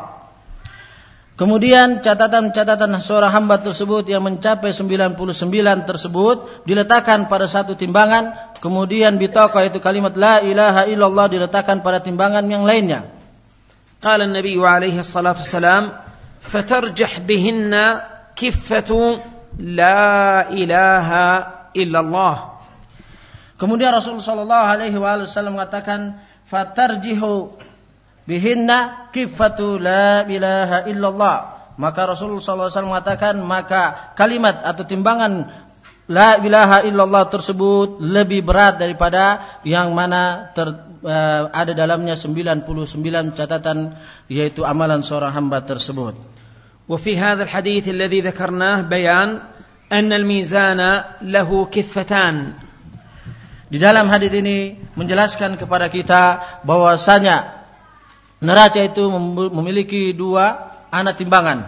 Kemudian catatan-catatan seorang hamba tersebut yang mencapai sembilan puluh sembilan tersebut diletakkan pada satu timbangan, kemudian bitaqah itu kalimat la ilaha illallah diletakkan pada timbangan yang lainnya. Qala an-nabiy alaihi salatu wassalam fatarjah bihinna kiffatu la ilaha illallah. Kemudian Rasulullah sallallahu alaihi wasallam mengatakan fatarjihu bihinna kiffatu la ilaha illallah. Maka Rasulullah sallallahu alaihi wasallam mengatakan maka kalimat atau timbangan la ilaha illallah tersebut lebih berat daripada yang mana ter, uh, ada dalamnya sembilan puluh sembilan catatan, yaitu amalan seorang hamba tersebut. وفي هذا الحديث الذي ذكرناه بيان أن الميزان له كفتان. Di dalam hadis ini menjelaskan kepada kita bahwasanya neraca itu memiliki dua anak timbangan.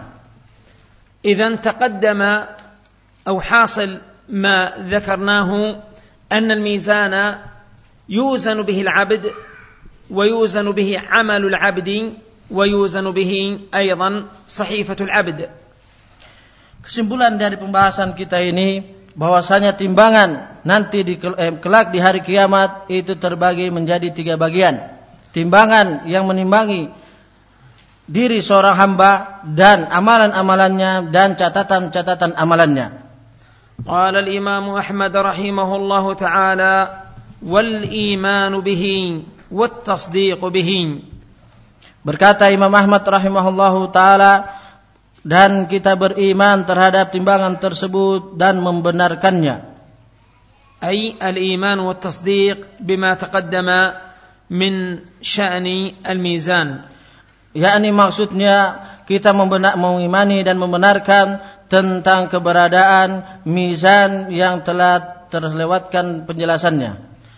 إذن تقدم أو حاصل ما ذكرناه أن الميزان يوزن به العبد ويوزن به عمل العبد ويوزن به أيضا صحيفة العبد. Kesimpulan dari pembahasan kita ini bahwasanya timbangan nanti di kelak di hari kiamat itu terbagi menjadi tiga bagian. Timbangan yang menimbangi diri seorang hamba dan amalan-amalannya dan catatan-catatan amalannya. قال الإمام أحمد رحمه الله تعالى: والإيمان به والتصديق به. Berkata Imam Ahmad rahimahullahu taala, dan kita beriman terhadap timbangan tersebut dan membenarkannya. أي الإيمان والتصديق بما تقدم من شأن الميزان. yakni maksudnya kita membenar, mengimani dan membenarkan tentang keberadaan mizan yang telah terlewatkan penjelasannya.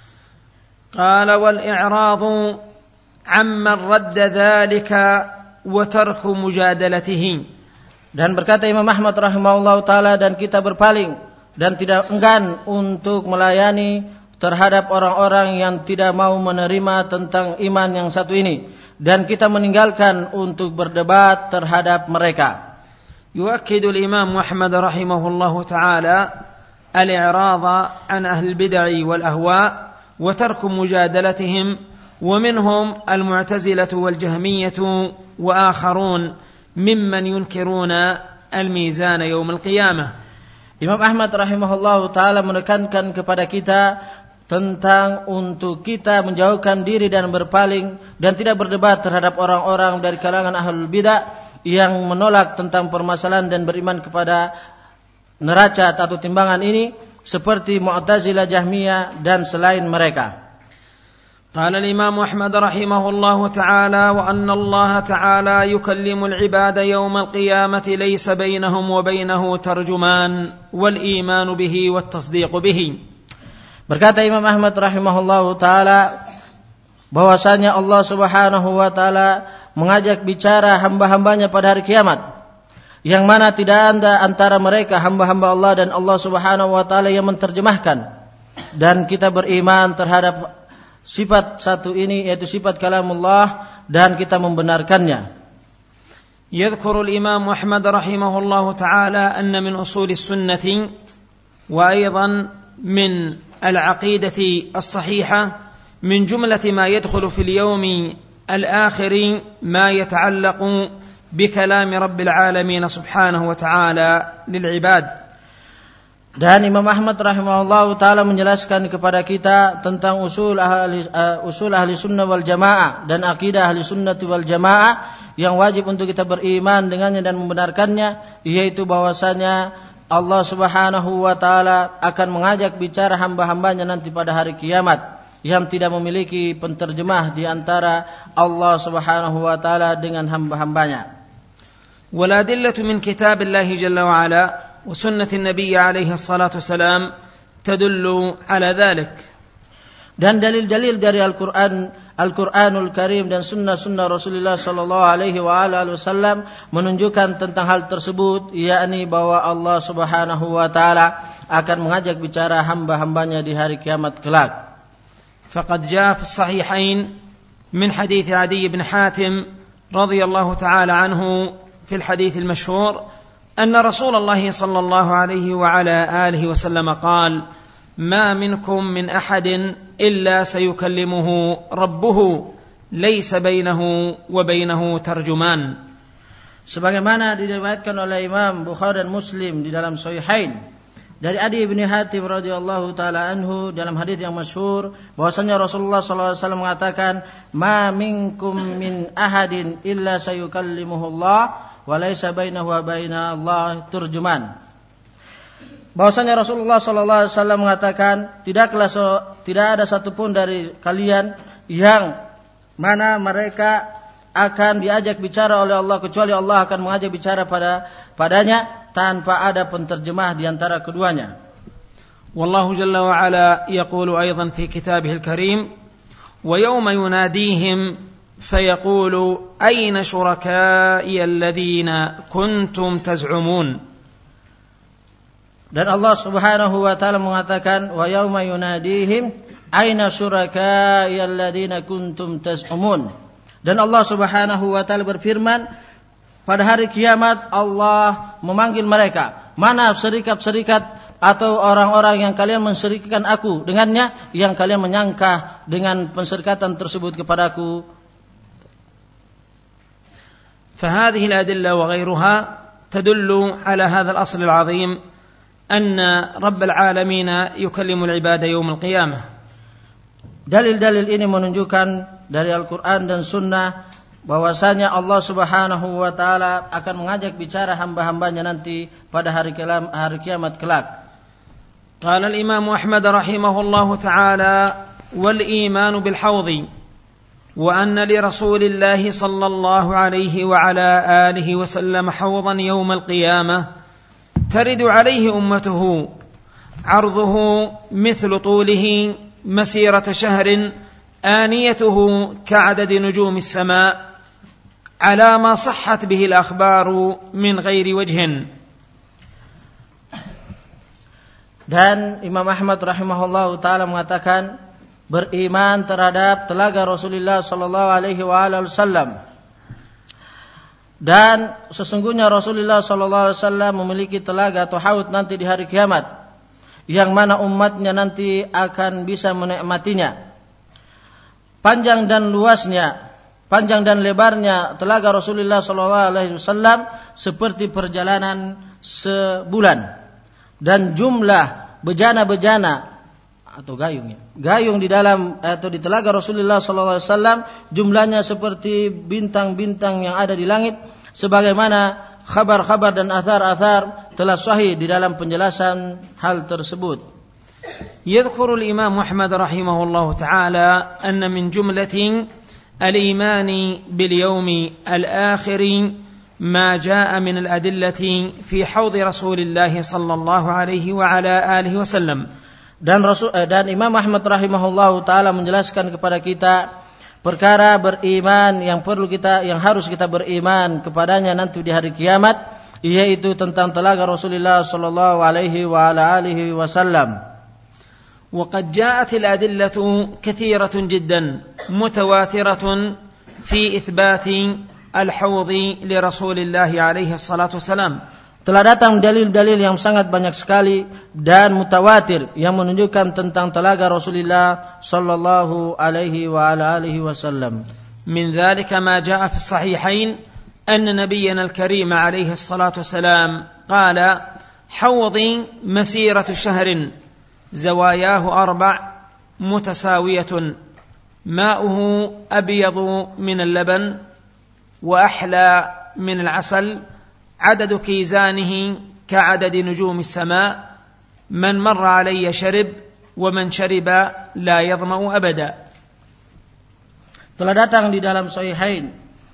قال والإعراض عمن رد ذلك وترك مجادلته. Dan berkata Imam Ahmad rahimahullah ta'ala, dan kita berpaling dan tidak enggan untuk melayani terhadap orang-orang yang tidak mau menerima tentang iman yang satu ini, dan kita meninggalkan untuk berdebat terhadap mereka. يؤكد الإمام أحمد رحمه الله تعالى الإعراض عن أهل البدع والأهواء وترك مجادلتهم، ومنهم المعتزلة والجهمية وآخرون ممن ينكرون الميزان يوم القيامة. Imam Ahmad rahimahullah ta'ala menekankan kepada kita tentang untuk kita menjauhkan diri dan berpaling dan tidak berdebat terhadap orang-orang dari kalangan ahlul bidah yang menolak tentang permasalahan dan beriman kepada neraca atau timbangan ini, seperti Mu'tazilah, Jahmiyah dan selain mereka. قال الإمام أحمد رحمه الله تعالى: وأن الله تعالى يكلم العباد يوم القيامة ليس بينهم وبينه ترجمان والإيمان به والتصديق به. Berkata Imam Ahmad rahimahullah ta'ala, bahwasanya Allah subhanahu wa ta'ala mengajak bicara hamba-hambanya pada hari kiamat, yang mana tidak ada antara mereka hamba-hamba Allah dan Allah subhanahu wa ta'ala yang menterjemahkan. Dan kita beriman terhadap sifat satu ini, yaitu sifat kalamullah, dan kita membenarkannya. يذكر الإمام أحمد رحمه الله تعالى أن من أصول السنة وأيضا من العقيدة الصحيحة من جملة ما يدخل في اليوم الآخر ما يتعلق بكلام رب العالمين سبحانه وتعالى للعباد. Dan Imam Ahmad rahimahullah ta'ala menjelaskan kepada kita tentang usul ahli, uh, usul ahli sunnah wal jamaah dan akidah ahli sunnah wal jamaah yang wajib untuk kita beriman dengannya dan membenarkannya, yaitu bahwasanya Allah subhanahu wa ta'ala akan mengajak bicara hamba-hambanya nanti pada hari kiamat yang tidak memiliki penterjemah di antara Allah subhanahu wa ta'ala dengan hamba-hambanya. Wal adillatu min kitabillahi jalla wa ala وسنة النبي عليه الصلاة والسلام تدل على ذلك. Dan dalil-dalil dari Al-Quran, Al-Quranul Karim dan sunnah-sunnah Rasulullah sallallahu alaihi wa alihi wasallam menunjukkan tentang hal tersebut, yakni bahwa Allah subhanahu wa ta'ala akan mengajak bicara hamba-hambanya di hari kiamat kelak. فقد جاء في الصحيحين من حديث عدي بن حاتم رضي الله تعالى عنه في الحديث المشهور أن رسول الله صلى الله عليه وعلى آله وسلم قال: ما منكم من أحد إلا سيكلمه ربه ليس بينه وبينه ترجمان. Sebagaimana diriwayatkan oleh Imam Bukhari dan Muslim di dalam Sahihain dari Adi bin Hatim radhiyallahu taala anhu dalam hadis yang masyhur, bahwasanya Rasulullah sallallahu alaihi wasallam mengatakan: ma minkum min ahadin illa sayukallimuhu Allah wa laisa bainahu wa baina Allah turjuman. Bahwasanya Rasulullah sallallahu alaihi wasallam mengatakan, tidaklah tidak ada satupun dari kalian yang mana mereka akan diajak bicara oleh Allah, kecuali Allah akan mengajak bicara pada padanya tanpa ada penterjemah di antara keduanya. Wallahu jalla wa ala yaqulu aidan fi kitabihil karim: wa yawma yunadihim فيقول أين شركائي الذين كنتم تزعمون. Dan Allah subhanahu wa ta'ala mengatakan: wa yauma yunadihim aina syurakai alladziina kuntum taz'umun. Dan Allah subhanahu wa ta'ala berfirman, pada hari kiamat Allah memanggil mereka, mana serikat-serikat atau orang-orang yang kalian menserikatkan aku dengannya, yang kalian menyangka dengan penserikatan tersebut kepadaku. فهذه الأدلة وغيرها تدل على هذا الأصل العظيم أن رب العالمين يكلم العباد يوم القيامة. Dalil-dalil ini menunjukkan dari Al-Quran dan Sunnah bahwasanya Allah Subhanahu wa taala akan mengajak bicara hamba-hambanya nanti pada hari kiamat, hari kiamat kelak. قال الإمام أحمد رحمه الله تعالى: والإيمان بالحوض وأن لرسول الله صلى الله عليه وعلى آله وسلم حوضا يوم القيامة ترد عليه أمته عرضه مثل طوله مسيرة شهر آنيته كعدد نجوم السماء على ما صحت به الأخبار من غير وجه. Dan Imam Ahmad rahimahullahu taala mengatakan, beriman terhadap telaga Rasulullah sallallahu alaihi wasallam, dan sesungguhnya Rasulullah sallallahu alaihi wasallam memiliki telaga atau haud nanti di hari kiamat, yang mana umatnya nanti akan bisa menikmatinya. Panjang dan luasnya, panjang dan lebarnya telaga Rasulullah sallallahu alaihi wasallam seperti perjalanan sebulan. Dan jumlah bejana-bejana atau gayung ya, gayung di dalam atau di telaga Rasulullah sallallahu alaihi wasallam jumlahnya seperti bintang-bintang yang ada di langit, sebagaimana khabar-khabar dan athar-athar telah sahih di dalam penjelasan hal tersebut. يذكر الإمام أحمد رحمه الله تعالى أن من جملة الإيمان باليوم الآخر ما جاء من الأدلة في حوض رسول الله صلى الله عليه وعلى آله وسلم. Dan Rasul dan Imam Ahmad rahimahullahu taala menjelaskan kepada kita perkara beriman yang perlu kita yang harus kita beriman kepadanya nanti di hari kiamat, yaitu tentang telaga Rasulullah sallallahu alaihi wa ala alihi wasallam. وقد جاءت الأدلة كثيرة جدا متواترة في إثبات الحوض لرسول الله عليه الصلاة والسلام. Telah datang dalil-dalil yang sangat banyak sekali dan mutawatir yang menunjukkan tentang telaga Rasulullah sallallahu alaihi wa ala alihi wasallam. من ذلك ما جاء في الصحيحين أن نبينا الكريم عليه الصلاة والسلام قال: حوضي مسيرة شهر زواياه أربع متساوية ماؤه أبيض من اللبن وأحلى من العسل عدد كيزانه كعدد نجوم السماء من مر علي شرب ومن شرب لا يظمأ أبدا. Telah datang di dalam Sahihain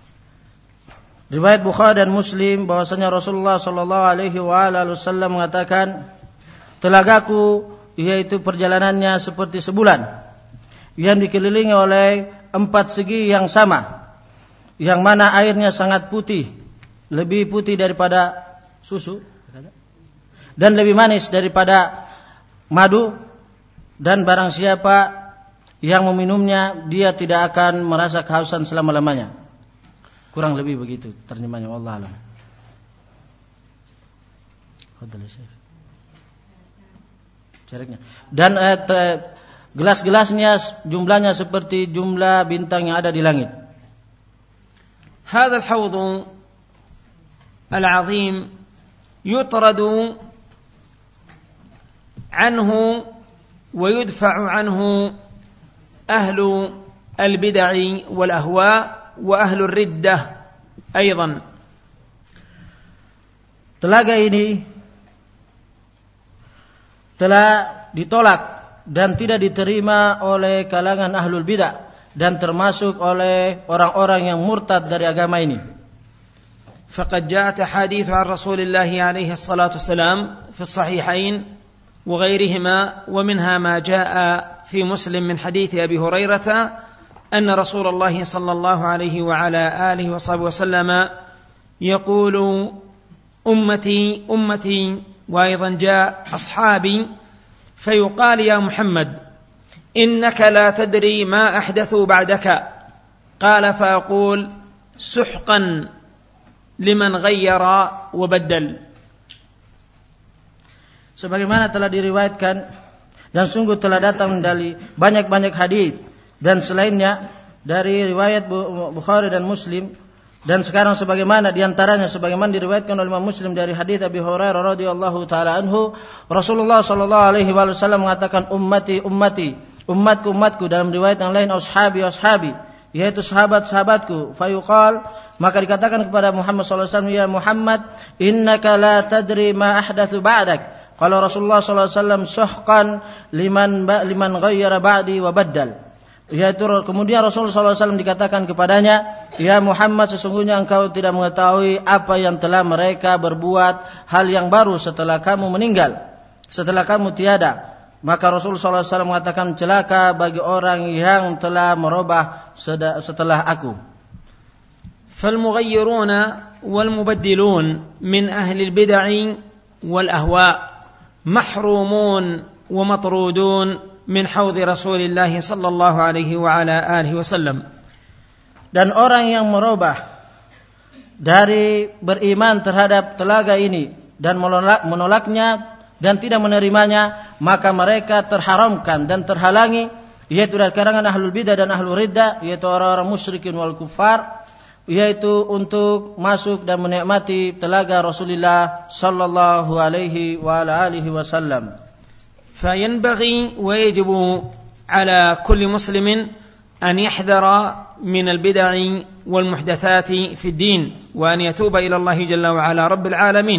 riwayat Bukhari dan Muslim bahwasanya Rasulullah sallallahu alaihi wasallam mengatakan, telagaku yaitu perjalanannya seperti sebulan yang dikelilingi oleh empat segi yang sama, yang mana airnya sangat putih, lebih putih daripada susu dan lebih manis daripada madu, dan barang siapa yang meminumnya dia tidak akan merasa kehausan selama-lamanya. Kurang lebih begitu terjemahnya, wallahu a'lam. Dan eh, te, gelas-gelasnya jumlahnya seperti jumlah bintang yang ada di langit. هذا الحوض العظيم يطرد عنه ويدفع عنه أهل البدع والأهواء وأهل الردة أيضا. Telaga ini telah ditolak dan tidak diterima oleh kalangan ahlul bidah dan termasuk oleh orang-orang yang murtad dari agama ini. فقد جاءت أحاديث عن رسول الله عليه الصلاة والسلام في الصحيحين وغيرهما، ومنها ما جاء في مسلم من حديث أبي هريرة أن رسول الله صلى الله عليه وعلى آله وصحبه وسلم يقول: أمتي أمتي، وأيضا جاء أصحابي، فيقال: يا محمد إنك لا تدري ما أحدثوا بعدك. قال: فأقول: سحقا لمن غير وبدل. Sebagaimana telah diriwayatkan dan sungguh telah datang dari banyak-banyak hadis dan selainnya dari riwayat Bukhari dan Muslim, Dan sekarang sebagaimana diantaranya sebagaimana diriwayatkan oleh Imam Muslim dari hadis Abi Hurairah radhiyallahu taala anhu, Rasulullah sallallahu alaihi wasallam mengatakan ummati ummati, umatku umatku, dalam riwayat yang lain ashabi ashabi, yaitu sahabat-sahabatku. Fayuqal, maka dikatakan kepada Muhammad sallallahu alaihi wasallam, ya Muhammad, innaka la tadri ma ahdatsu ba'dak. Kalau Rasulullah sallallahu alaihi wasallam suhqan liman liman ghayyara ba'di wa baddal. Yaitu kemudian Rasulullah sallallahu alaihi wasallam dikatakan kepadanya, ya Muhammad, sesungguhnya engkau tidak mengetahui apa yang telah mereka berbuat hal yang baru setelah kamu meninggal, setelah kamu tiada. Maka Rasulullah sallallahu alaihi wasallam mengatakan, celaka bagi orang yang telah merubah setelah aku. فالمغيرون والمبدلون من أهل البدع والأهواء محرومون ومطرودون min haudhi Rasulillah sallallahu alaihi wa ala alihi wasallam. Dan orang yang merubah dari beriman terhadap telaga ini dan menolak, menolaknya dan tidak menerimanya, maka mereka terharamkan dan terhalangi, yaitu dari kalangan ahlul bidah dan ahlul riddah, yaitu orang-orang musyrikin wal kufar, yaitu untuk masuk dan menikmati telaga Rasulullah sallallahu alaihi wa ala alihi wasallam. فينبغي ويجب على كل مسلم أن يحذر من البدع والمحدثات في الدين وأن يتوب إلى الله جل وعلا رب العالمين.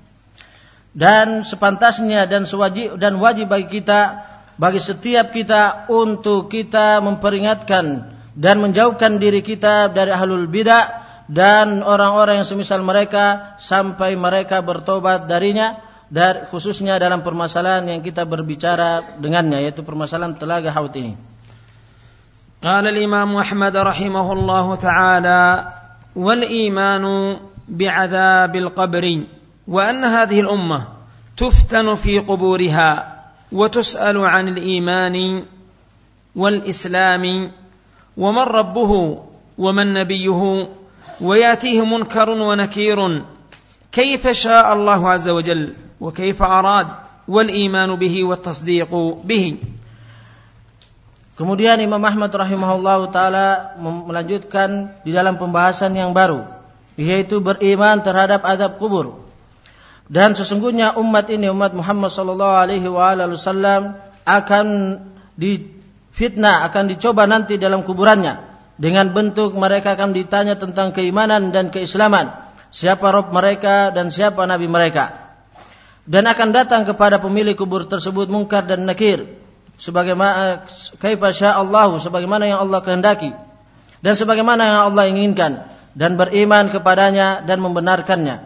Dan sepantasnya dan sewajib dan wajib bagi kita, bagi setiap kita, untuk kita memperingatkan dan menjauhkan diri kita dari ahlul bidah dan orang-orang yang semisal mereka sampai mereka bertobat darinya, dan khususnya dalam permasalahan yang kita berbicara dengannya, yaitu permasalahan telaga haud ini. Qala al-Imam Ahmad rahimahullahu ta'ala, wal imanu bi'adzabil qabri wa anna hadhihi al-ummah tuftanu fi quburiha wa tus'alu 'an al-imani wal islami wa man rabbuhu wa man nabiyyuhu wa yatihi munkarun wa nakirun kayfa sha'a Allah 'azza wa jalla وكيف أراد والإيمان به والتصديق به. Kemudian Imam Ahmad rahimahullah ta'ala melanjutkan di dalam pembahasan yang baru, yaitu beriman terhadap azab kubur. Dan sesungguhnya umat ini, umat Muhammad sallallahu alaihi wasallam, akan difitnah, akan dicoba nanti dalam kuburannya. Dengan bentuk mereka akan ditanya tentang keimanan dan keislaman, siapa Rabb mereka dan siapa Nabi mereka. Dan akan datang kepada pemilik kubur tersebut munkar dan nakir, sebagaimana kaifa sya'allahu, sebagaimana yang Allah kehendaki dan sebagaimana yang Allah inginkan, dan beriman kepadanya dan membenarkannya.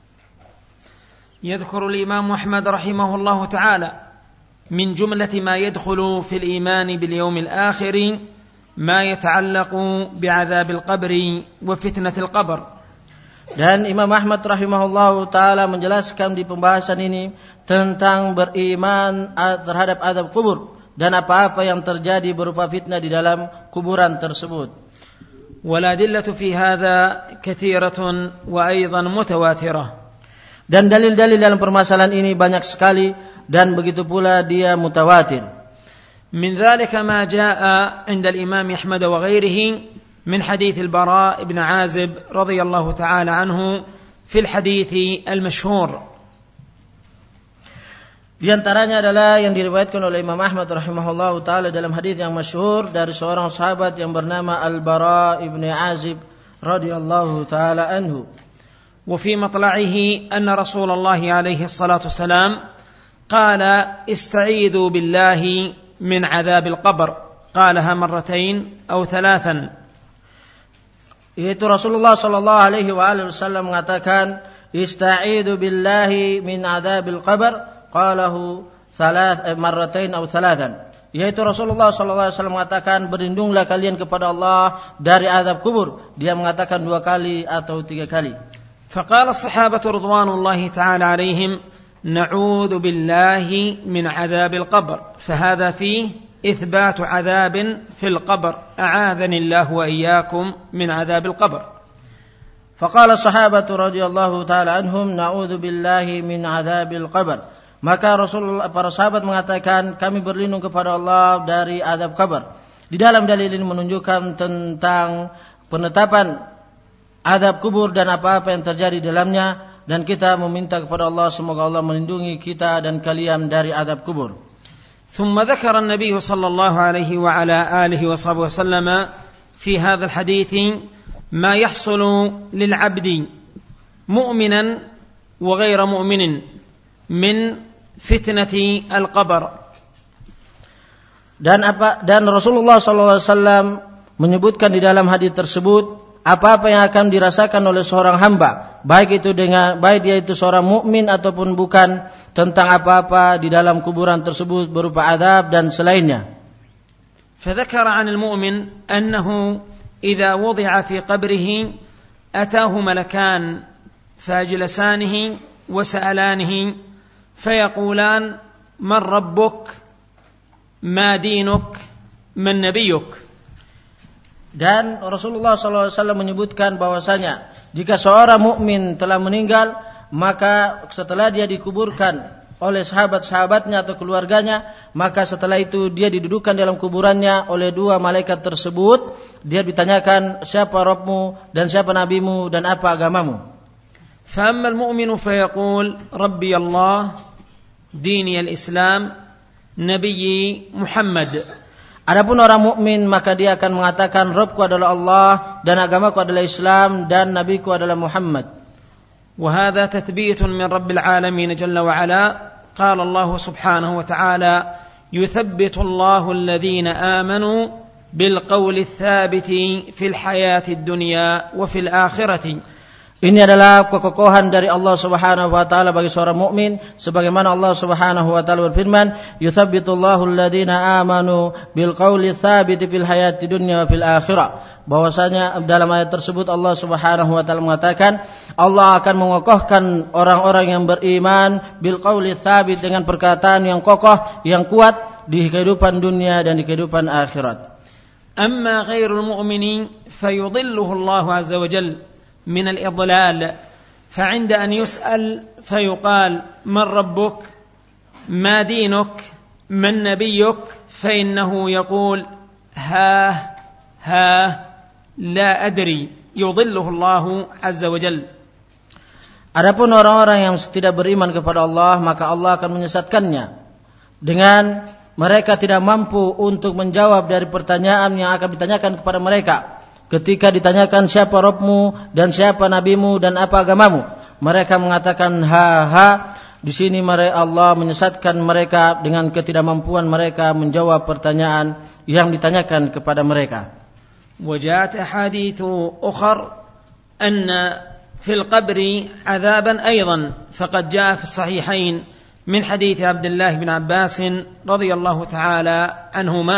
Yadhkuru al-Imam Ahmad rahimahullahu ta'ala min jumlati ma yadkhulu fi al-iman bil yawm al-akhir ma yata'allaqu bi'adzabil qabri wa fitnatil qabr. Dan Imam Ahmad rahimahullahu ta'ala menjelaskan di pembahasan ini tentang beriman terhadap azab kubur dan apa-apa yang terjadi berupa fitnah di dalam kuburan tersebut. Waladillatu fi hadha katsiratun wa aidan mutawatirah. Dan dalil-dalil dalam permasalahan ini banyak sekali dan begitu pula dia mutawatir. Min dzalika ma jaa 'inda al-Imam Ahmad wa ghairihi من حديث البراء بن عازب رضي الله تعالى عنه في الحديث المشهور. Di antaranya adalah yang diriwayatkan oleh Imam Ahmad rahimahullahu taala dalam hadis yang masyhur dari seorang sahabat yang bernama Al-Bara ibn Azib radhiyallahu taala anhu. وفي مطلعه أن رسول الله عليه الصلاة والسلام قال استعيذوا بالله من عذاب القبر قالها مرتين أو ثلاثا. Yaitu Rasulullah sallallahu alaihi wasallam mengatakan ista'idzu billahi min adzabil qabr, qalahu thalath marratain aw thalathan. Yaitu Rasulullah sallallahu alaihi wasallam mengatakan berlindunglah kalian kepada Allah dari azab kubur. Dia mengatakan dua kali atau tiga kali. Faqala as-sahabatu ridwanullahi ta'ala alaihim na'udzu billahi min adzabil qabr. Fahadha fihi إثبات عذاب في القبر أعاذني الله وإياكم من عذاب القبر. فقال الصحابة رضي الله تعالى عنهم نعوذ بالله من عذاب القبر. Maka Rasulullah, para sahabat mengatakan kami berlindung kepada Allah dari azab kubur. Di dalam dalil ini menunjukkan tentang penetapan adab kubur dan apa-apa yang terjadi di dalamnya, dan kita meminta kepada Allah semoga Allah melindungi kita dan kalian dari adab kubur. ثم ذكر النبي صلى الله عليه وعلى آله وصحبه وسلم في هذا الحديث ما يحصل للعبد مؤمنا وغير مؤمن من فتنة القبر. Dan apa dan Rasulullah sallallahu alaihi wasallam menyebutkan di dalam hadis tersebut apa-apa yang akan dirasakan oleh seorang hamba, baik itu dengan baik dia itu seorang mukmin ataupun bukan, tentang apa-apa di dalam kuburan tersebut berupa azab dan selainnya. فذكر عن المؤمن أنه إذا وضع في قبره أتاه ملكان فاجلسانه وسألانه فيقولان من ربك ما دينك من نبيك. Dan Rasulullah sallallahu alaihi wasallam menyebutkan bahwasanya jika seorang mukmin telah meninggal, maka setelah dia dikuburkan oleh sahabat-sahabatnya atau keluarganya, maka setelah itu dia didudukan dalam kuburannya oleh dua malaikat tersebut. Dia ditanyakan, siapa Rabbmu dan siapa nabimu dan apa agamamu. فأما المؤمن فيقول ربي الله ديني الإسلام نبي محمد. Adapun orang mukmin maka dia akan mengatakan, Rabbku adalah Allah dan agamaku adalah Islam dan nabiku adalah Muhammad. وهذا تثبيت من رب العالمين جل وعلا. قال الله سبحانه وتعالى يثبت الله الذين آمنوا بالقول الثابت في الحياة الدنيا وفي الآخرة. Ini adalah kekokohan dari Allah Subhanahu wa taala bagi seorang mukmin, sebagaimana Allah Subhanahu wa taala berfirman, "Yutsabbitullahu alladziina aamanu bil qauli tsabiti fil hayati dunya wa fil akhirah." Bahwasanya dalam ayat tersebut Allah Subhanahu wa taala mengatakan, Allah akan mengokohkan orang-orang yang beriman bil qauli tsabit, dengan perkataan yang kokoh, yang kuat di kehidupan dunia dan di kehidupan akhirat. Amma ghairul mu'minin fayudhilluhu Allah azza wa jalla من الإضلال فعند أن يسأل فيقال من ربك ما دينك من نبيك فإنه يقول ها ها لا أدري يضله الله عز وجل. Adapun orang-orang yang tidak beriman kepada Allah, maka Allah akan menyesatkannya dengan mereka tidak mampu untuk menjawab dari pertanyaan yang akan ditanyakan kepada mereka. Ketika ditanyakan siapa Rabbmu dan siapa nabimu dan apa agamamu, mereka mengatakan ha ha. Di sini Allah menyesatkan mereka dengan ketidakmampuan mereka menjawab pertanyaan yang ditanyakan kepada mereka. وجاءت أحاديث أخر أن في القبر عذابا أيضا فقد جاء في الصحيحين من حديث عبد الله بن عباس رضي الله تعالى عنهما.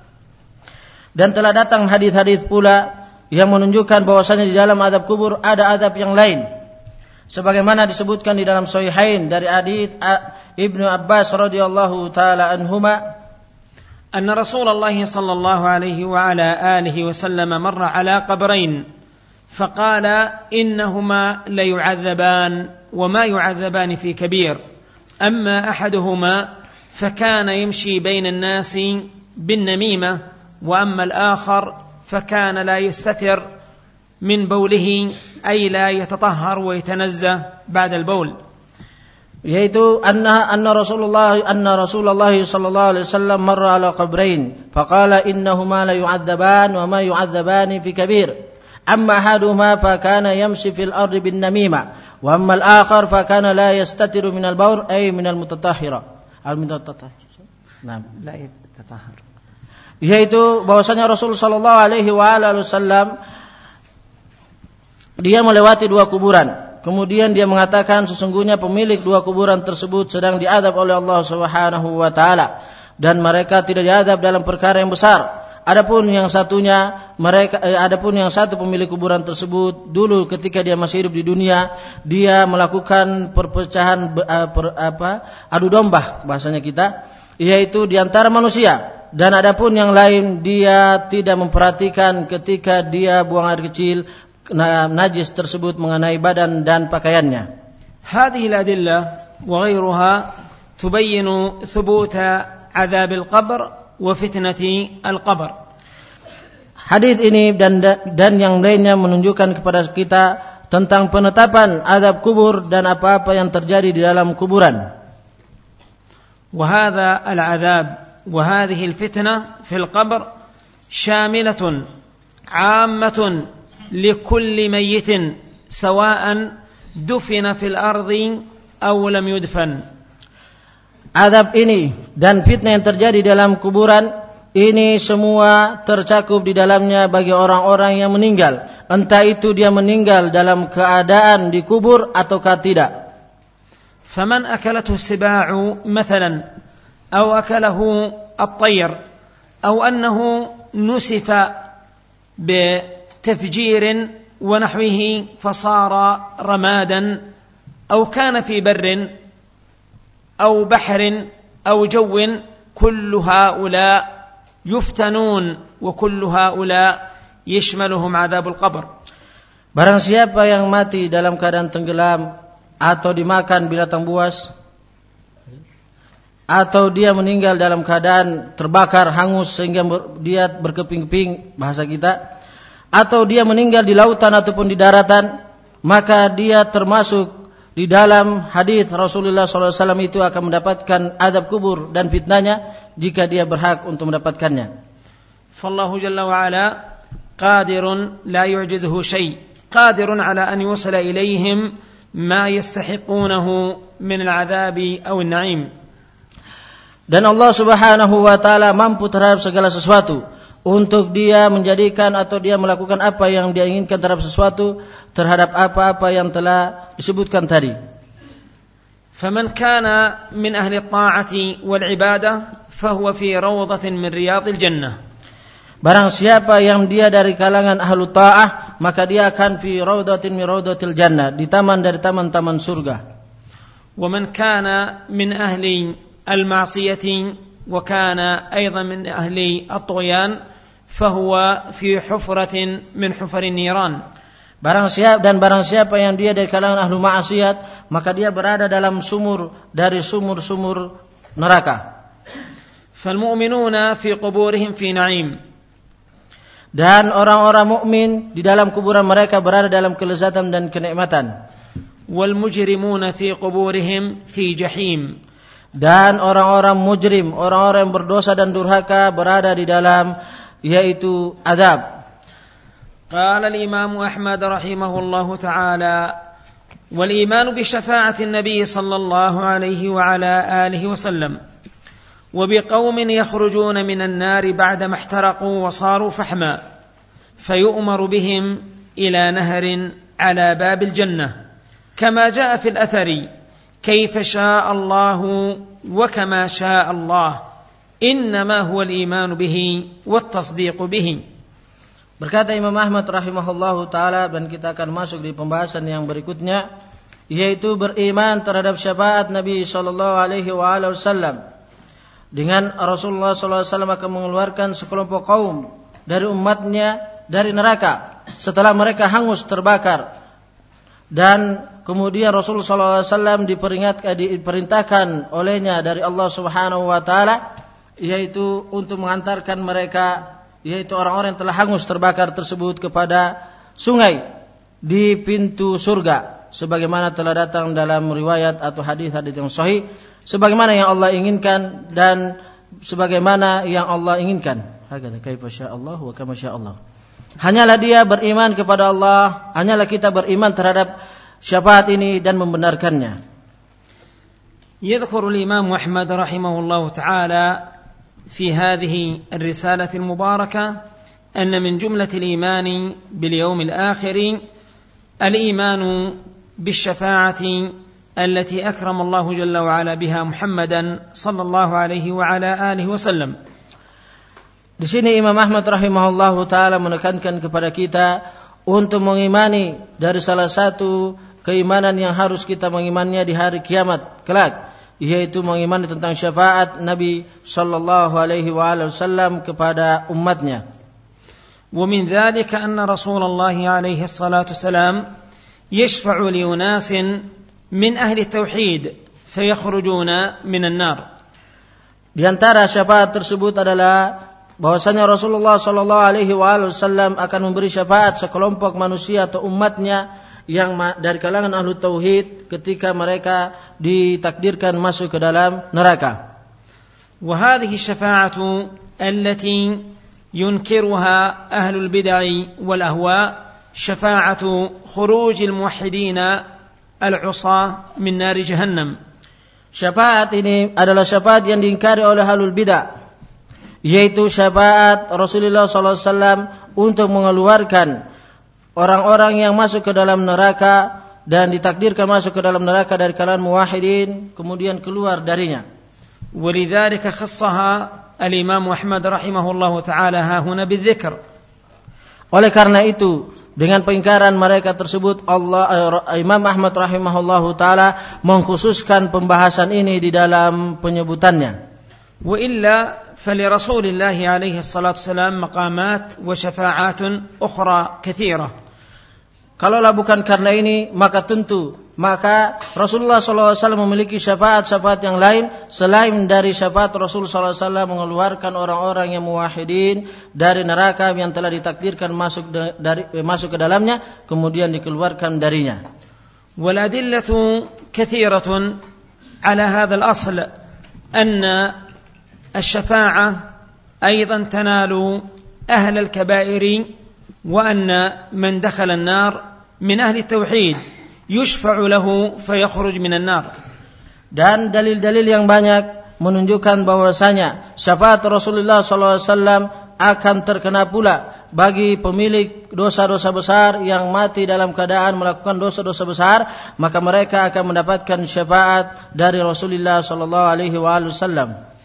Dan telah datang hadis-hadis pula yang menunjukkan bahwasanya di dalam adab kubur ada adab yang lain, sebagaimana disebutkan di dalam Sahihain dari hadis Ibnu Abbas radhiyallahu taala anhuma, anna Rasulullah sallallahu alaihi wa ala alihi wasallam marra ala qabrain faqala innahuma la yu'adzaban wa ma yu'adzaban fi kabir amma ahaduhuma fakana yamshi bayna an-nasi bin namimah wa amma al-akhar فكان لا يستتر من بوله أي لا يتطهر ويتنزه بعد البول. Yaitu anna anna Rasulullah anna Rasulullah sallallahu alaihi wasallam marra ala qabrain faqala innahuma la yu'adzaban wa ma yu'adzaban fi kabir amma ahaduhuma fa kana yamshi fil ardi bin namima wa amma al-akhar fa kana la yastatiru min al-bawl ay min al-mutatahhira al-mutatahhir. Naam, la yatatahhar. Yaitu bahwasanya Rasul sallallahu alaihi wasallam dia melewati dua kuburan. Kemudian dia mengatakan sesungguhnya pemilik dua kuburan tersebut sedang diadab oleh Allah Subhanahu wa taala dan mereka tidak diadab dalam perkara yang besar. Adapun yang satunya mereka eh, adapun yang satu pemilik kuburan tersebut dulu ketika dia masih hidup di dunia dia melakukan perpecahan uh, per, apa adu domba bahasanya kita, yaitu di antara manusia. Dan adapun yang lain dia tidak memperhatikan ketika dia buang air kecil najis tersebut mengenai badan dan pakaiannya. هذه الأدلة وغيرها تبين ثبوت عذاب القبر وفتنة القبر. Hadis ini dan dan yang lainnya menunjukkan kepada kita tentang penetapan azab kubur dan apa-apa yang terjadi di dalam kuburan. وهذا العذاب وهذه الفتنة في القبر شاملة عامة لكل ميت سواء دفن في الأرض أو لم يدفن. Azab ini dan fitnah yang terjadi dalam kuburan ini semua tercakup di dalamnya bagi orang-orang yang meninggal, entah itu dia meninggal dalam keadaan dikubur ataukah tidak. فمن أكلته السباع مثلا أو أكله الطير أو أنه نسف بتفجير ونحوه فصار رمادا أو كان في بر أو بحر أو جو كل هؤلاء يفتنون وكل هؤلاء يشملهم عذاب القبر. Barang siapa yang mati dalam keadaan tenggelam atau dimakan binatang buas atau dia meninggal dalam keadaan terbakar hangus sehingga dia berkeping-keping bahasa kita, atau dia meninggal di lautan ataupun di daratan, maka dia termasuk di dalam hadis Rasulullah sallallahu alaihi wasallam itu akan mendapatkan azab kubur dan fitnahnya jika dia berhak untuk mendapatkannya. Fallahu jalla wa ala qadirun la yu'jizuhu syai', qadirun ala an yusila ilaihim ma yastahiqunahu min al-'adzabi aw an-na'im. Dan Allah Subhanahu wa taala mampu terhadap segala sesuatu untuk dia menjadikan atau dia melakukan apa yang dia inginkan terhadap sesuatu, terhadap apa-apa yang telah disebutkan tadi. فمن كان من أهل الطاعة والعبادة فهو في روضة من رياض الجنة. Barang siapa yang dia dari kalangan ahlu ta'ah, maka dia akan fi rawdatin min rawdatil jannah, di taman dari taman-taman surga. ومن كان من أهل المعصية وكان أيضا من أهل الطغيان فهو في حفرة من حفر النيران. Barang siapa dan barang siapa yang dia dari kalangan ahlu maksiat, maka dia berada dalam sumur dari sumur-sumur neraka. فالمؤمنون في قبورهم في نعيم. Dan orang-orang mukmin di dalam kuburan mereka berada dalam kelezatan dan kenikmatan. والمجرمون في قبورهم في جحيم. Dan orang-orang mujrim, orang-orang yang berdosa dan durhaka berada di dalam yaitu azab. قال الإمام أحمد رحمه الله تعالى: والإيمان بشفاعة النبي صلى الله عليه وعلى آله وسلم وبقوم يخرجون من النار بعدما احترقوا وصاروا فحما فيؤمر بهم إلى نهر على باب الجنة كما جاء في الأثر كيف شاء الله وكما شاء الله إنما هو الإيمان به والتصديق به. Berkata Imam Ahmad rahimahullahu ta'ala, dan kita akan masuk di pembahasan yang berikutnya, yaitu beriman terhadap syafaat Nabi sallallahu alaihi wasallam. Dengan Rasulullah sallallahu alaihi wasallam akan mengeluarkan sekelompok kaum dari umatnya dari neraka setelah mereka hangus terbakar. Dan kemudian Rasulullah sallallahu alaihi wasallam diperingatkan, diperintahkan olehnya dari Allah Subhanahu wa taala, yaitu untuk mengantarkan mereka, yaitu orang-orang yang telah hangus terbakar tersebut, kepada sungai di pintu surga, sebagaimana telah datang dalam riwayat atau hadis-hadis yang sahih, sebagaimana yang Allah inginkan dan sebagaimana yang Allah inginkan. Hakata kaifa sya'allah wa kama sya'allah. Hanyalah dia beriman kepada Allah, hanyalah kita beriman terhadap syafaat ini dan membenarkannya. Yadhkuru al-Imam Ahmad rahimahullah ta'ala في هذه الرسالة المباركة أن من جملة الإيمان باليوم الآخر الإيمان بالشفاعة التي أكرم الله جل وعلا بها محمدا صلى الله عليه وعلى آله وسلم. Di sini Imam Ahmad rahimahullahu taala menekankan kepada kita untuk mengimani dari salah satu keimanan yang harus kita mengimaninya di hari kiamat kelak, yaitu mengimani tentang syafaat Nabi sallallahu alaihi wasallam kepada umatnya. ومن ذلك أن رسول الله عليه الصلاة والسلام يشفع لأناس من أهل التوحيد فيخرجون من النار. Di antara syafaat tersebut adalah bahwasanya Rasulullah sallallahu alaihi wasallam akan memberi syafaat sekelompok manusia atau umatnya yang dari kalangan ahlu tauhid ketika mereka ditakdirkan masuk ke dalam neraka. Wa hadhihi syafa'atu allati yunkiruha ahlul bid'ah wal ahwa syafa'atu khurujil muwahhidin al-'usah min nar jahannam. Syafaat ini adalah syafaat yang diingkari oleh ahlul bid'ah, yaitu syafaat Rasulullah sallallahu alaihi wasallam untuk mengeluarkan orang-orang yang masuk ke dalam neraka dan ditakdirkan masuk ke dalam neraka dari kalangan muwahhidin kemudian keluar darinya. Walidzalika khassaha al-Imam Ahmad rahimahullahu taala ha huna bidzikr. Oleh karena itu dengan pengingkaran mereka tersebut Allah Imam Ahmad rahimahullahu taala mengkhususkan pembahasan ini di dalam penyebutannya. Wa illa فلرسول الله عليه الصلاة والسلام مقامات وشفاعات أخرى كثيرة. Kalaulah bukan karena ini, maka tentu maka Rasulullah sallallahu alaihi wasallam memiliki syafaat-syafaat yang lain selain dari syafaat Rasul sallallahu alaihi wasallam mengeluarkan orang-orang yang muwahhidin dari neraka yang telah ditakdirkan masuk dari masuk ke dalamnya kemudian dikeluarkan darinya. Wal adillatu katsiratun ala hadzal asl anna الشفاعة أيضا تنال أهل الكبائر وأن من دخل النار من أهل التوحيد يشفع له فيخرج من النار. Dan dalil-dalil yang banyak menunjukkan bahwasanya syafaat Rasulullah sallallahu alaihi wasallam akan terkena pula bagi pemilik dosa-dosa besar yang mati dalam keadaan melakukan dosa-dosa besar, maka mereka akan mendapatkan syafaat dari Rasulullah sallallahu alaihi wasallam.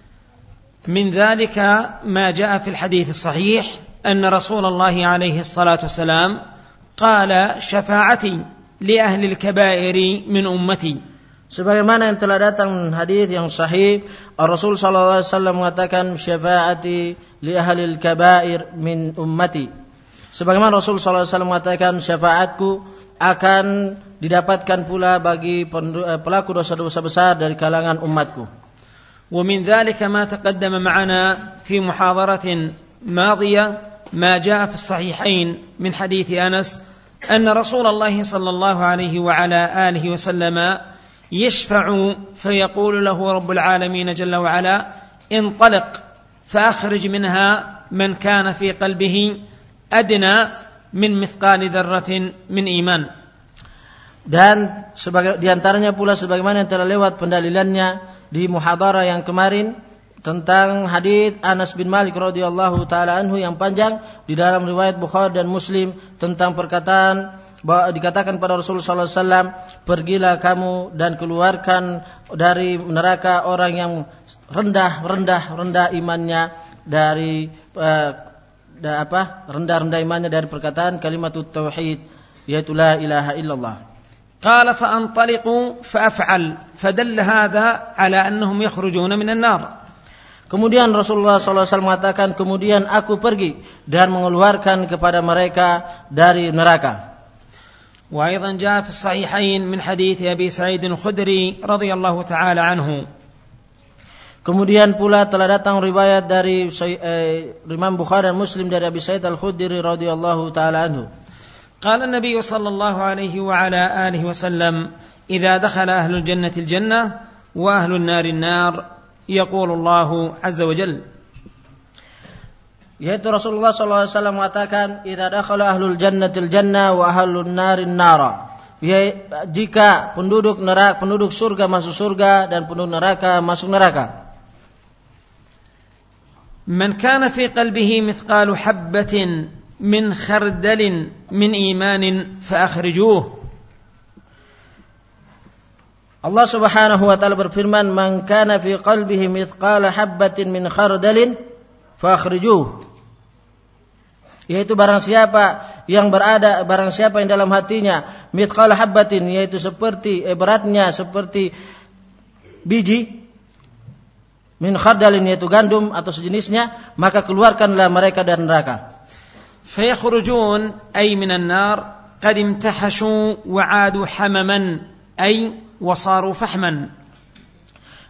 من ذلك ما جاء في الحديث الصحيح أن رسول الله عليه الصلاة والسلام قال شفاعتي لأهل الكبائر من أمتي. Sebagaimana yang telah datang hadis yang sahih, Rasul sallallahu alaihi wasallam mengatakan syafaati li ahli al-kaba'ir min ummati. Sebagaimana Rasul sallallahu alaihi wasallam mengatakan syafaatku akan didapatkan pula bagi pelaku dosa-dosa besar dari kalangan umatku. ومن ذلك ما تقدم معنا في محاضرة ماضية ما جاء في الصحيحين من حديث أنس أن رسول الله صلى الله عليه وعلى آله وسلم يشفع فيقول له رب العالمين جل وعلا انطلق فأخرج منها من كان في قلبه أدنى من مثقال ذرة من إيمان. Dan sebagai diantaranya pula sebagaimana yang telah lewat pendalilannya di muhadharah yang kemarin tentang hadis Anas bin Malik radhiyallahu taala anhu yang panjang di dalam riwayat Bukhari dan Muslim tentang perkataan bahwa dikatakan pada Rasulullah sallallahu alaihi wasallam, pergilah kamu dan keluarkan dari neraka orang yang rendah rendah rendah imannya dari uh, da, apa rendah rendah imannya dari perkataan kalimatut tauhid yaitu la ilaha illallah. قال فأنطلق فأفعل فدل هذا على أنهم يخرجون من النار. Kemudian Rasulullah sallallahu alaihi wasallam mengatakan kemudian aku pergi dan mengeluarkan kepada mereka dari neraka. وأيضا جاء في الصحيحين من حديث أبي سعيد الخدري رضي الله تعالى عنه. Kemudian pula telah datang riwayat dari eh, Imam Bukhari dan Muslim dari Abi Sa'id Al-Khudri radhiyallahu taala anhu. قال النبي صلى الله عليه وعلى آله وسلم إذا دخل أهل الجنة الجنة وأهل النار النار يقول الله عز وجل. Yaitu Rasulullah sallallahu alaihi wasallam mengatakan idza dakhala ahlul jannatil jannah wa ahlun narin nara. Jika penduduk neraka penduduk surga masuk surga dan penduduk neraka masuk neraka. Man kana fi qalbihi mithqalu habbatin min khardalin min imanin faakhrijuh. Allah Subhanahu wa taala berfirman, "Man kana fi qalbihi mithqala habbatin min khardalin faakhrijuh." Yaitu barang siapa yang berada barang siapa yang dalam hatinya mithqala habbatin yaitu seperti eh, beratnya seperti biji min khardalin yaitu gandum atau sejenisnya, maka keluarkanlah mereka dari neraka. فيخرجون أي من النار قد امتحشوا وعادوا حمما أي وصاروا فحما.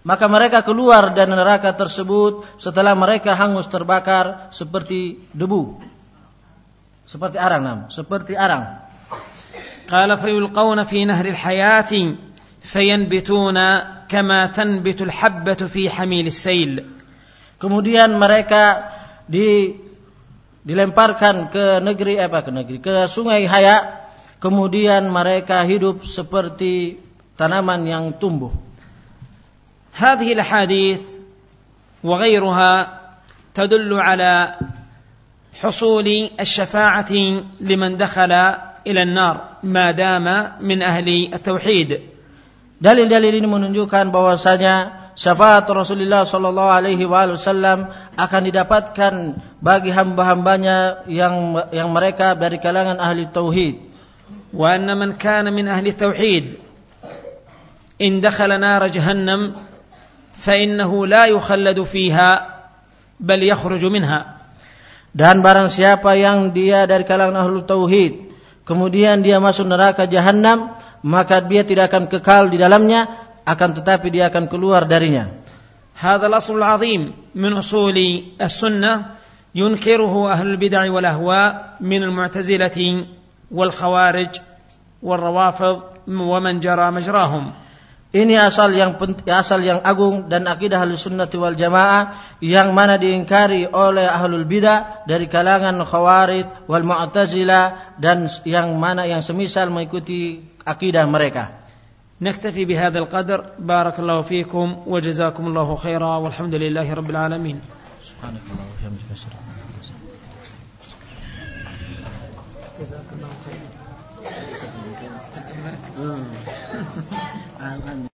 maka mereka keluar dari neraka tersebut setelah mereka hangus terbakar seperti debu, seperti arang, nam, seperti arang. قال فيلقون في نهر الحياة فينبتون كما تنبت الحبة في حميل السيل. Kemudian mereka di, dilemparkan ke negeri apa ke negeri ke sungai Haya, kemudian mereka hidup seperti tanaman yang tumbuh. هذه الأحاديث وغيرها تدل على حصول الشفاعة لمن دخل إلى النار ما دام من أهل التوحيد. Dalil-dalil ini menunjukkan bahwasanya syafaat Rasulullah sallallahu alaihi wasallam akan didapatkan bagi hamba-hambanya yang yang mereka dari kalangan ahli tauhid. Wa anna man kana min ahli tauhid in dakhala nar jahannam fa innahu la yukhalladu fiha bal yakhruju minha. Dan barang siapa yang dia dari kalangan ahli tauhid kemudian dia masuk neraka jahanam, maka dia tidak akan kekal di dalamnya, akan tetapi dia akan keluar darinya. هذا الأصل العظيم من أصول السنة ينكره أهل البدع والأهواء من المعتزلة والخوارج والروافض ومن جرى مجراهم. Ini asal yang asal yang agung dan akidah Ahlussunnah wal Jamaah yang mana diingkari oleh ahlul bidah dari kalangan Khawarij wal Mu'tazilah dan yang mana yang semisal mengikuti akidah mereka. نكتفي بهذا القدر. بارك الله فيكم وجزاكم الله خيرا والحمد لله رب العالمين. سبحانك اللهم وبحمدك أشهد أن لا إله إلا أنت جزاك الله خيرا.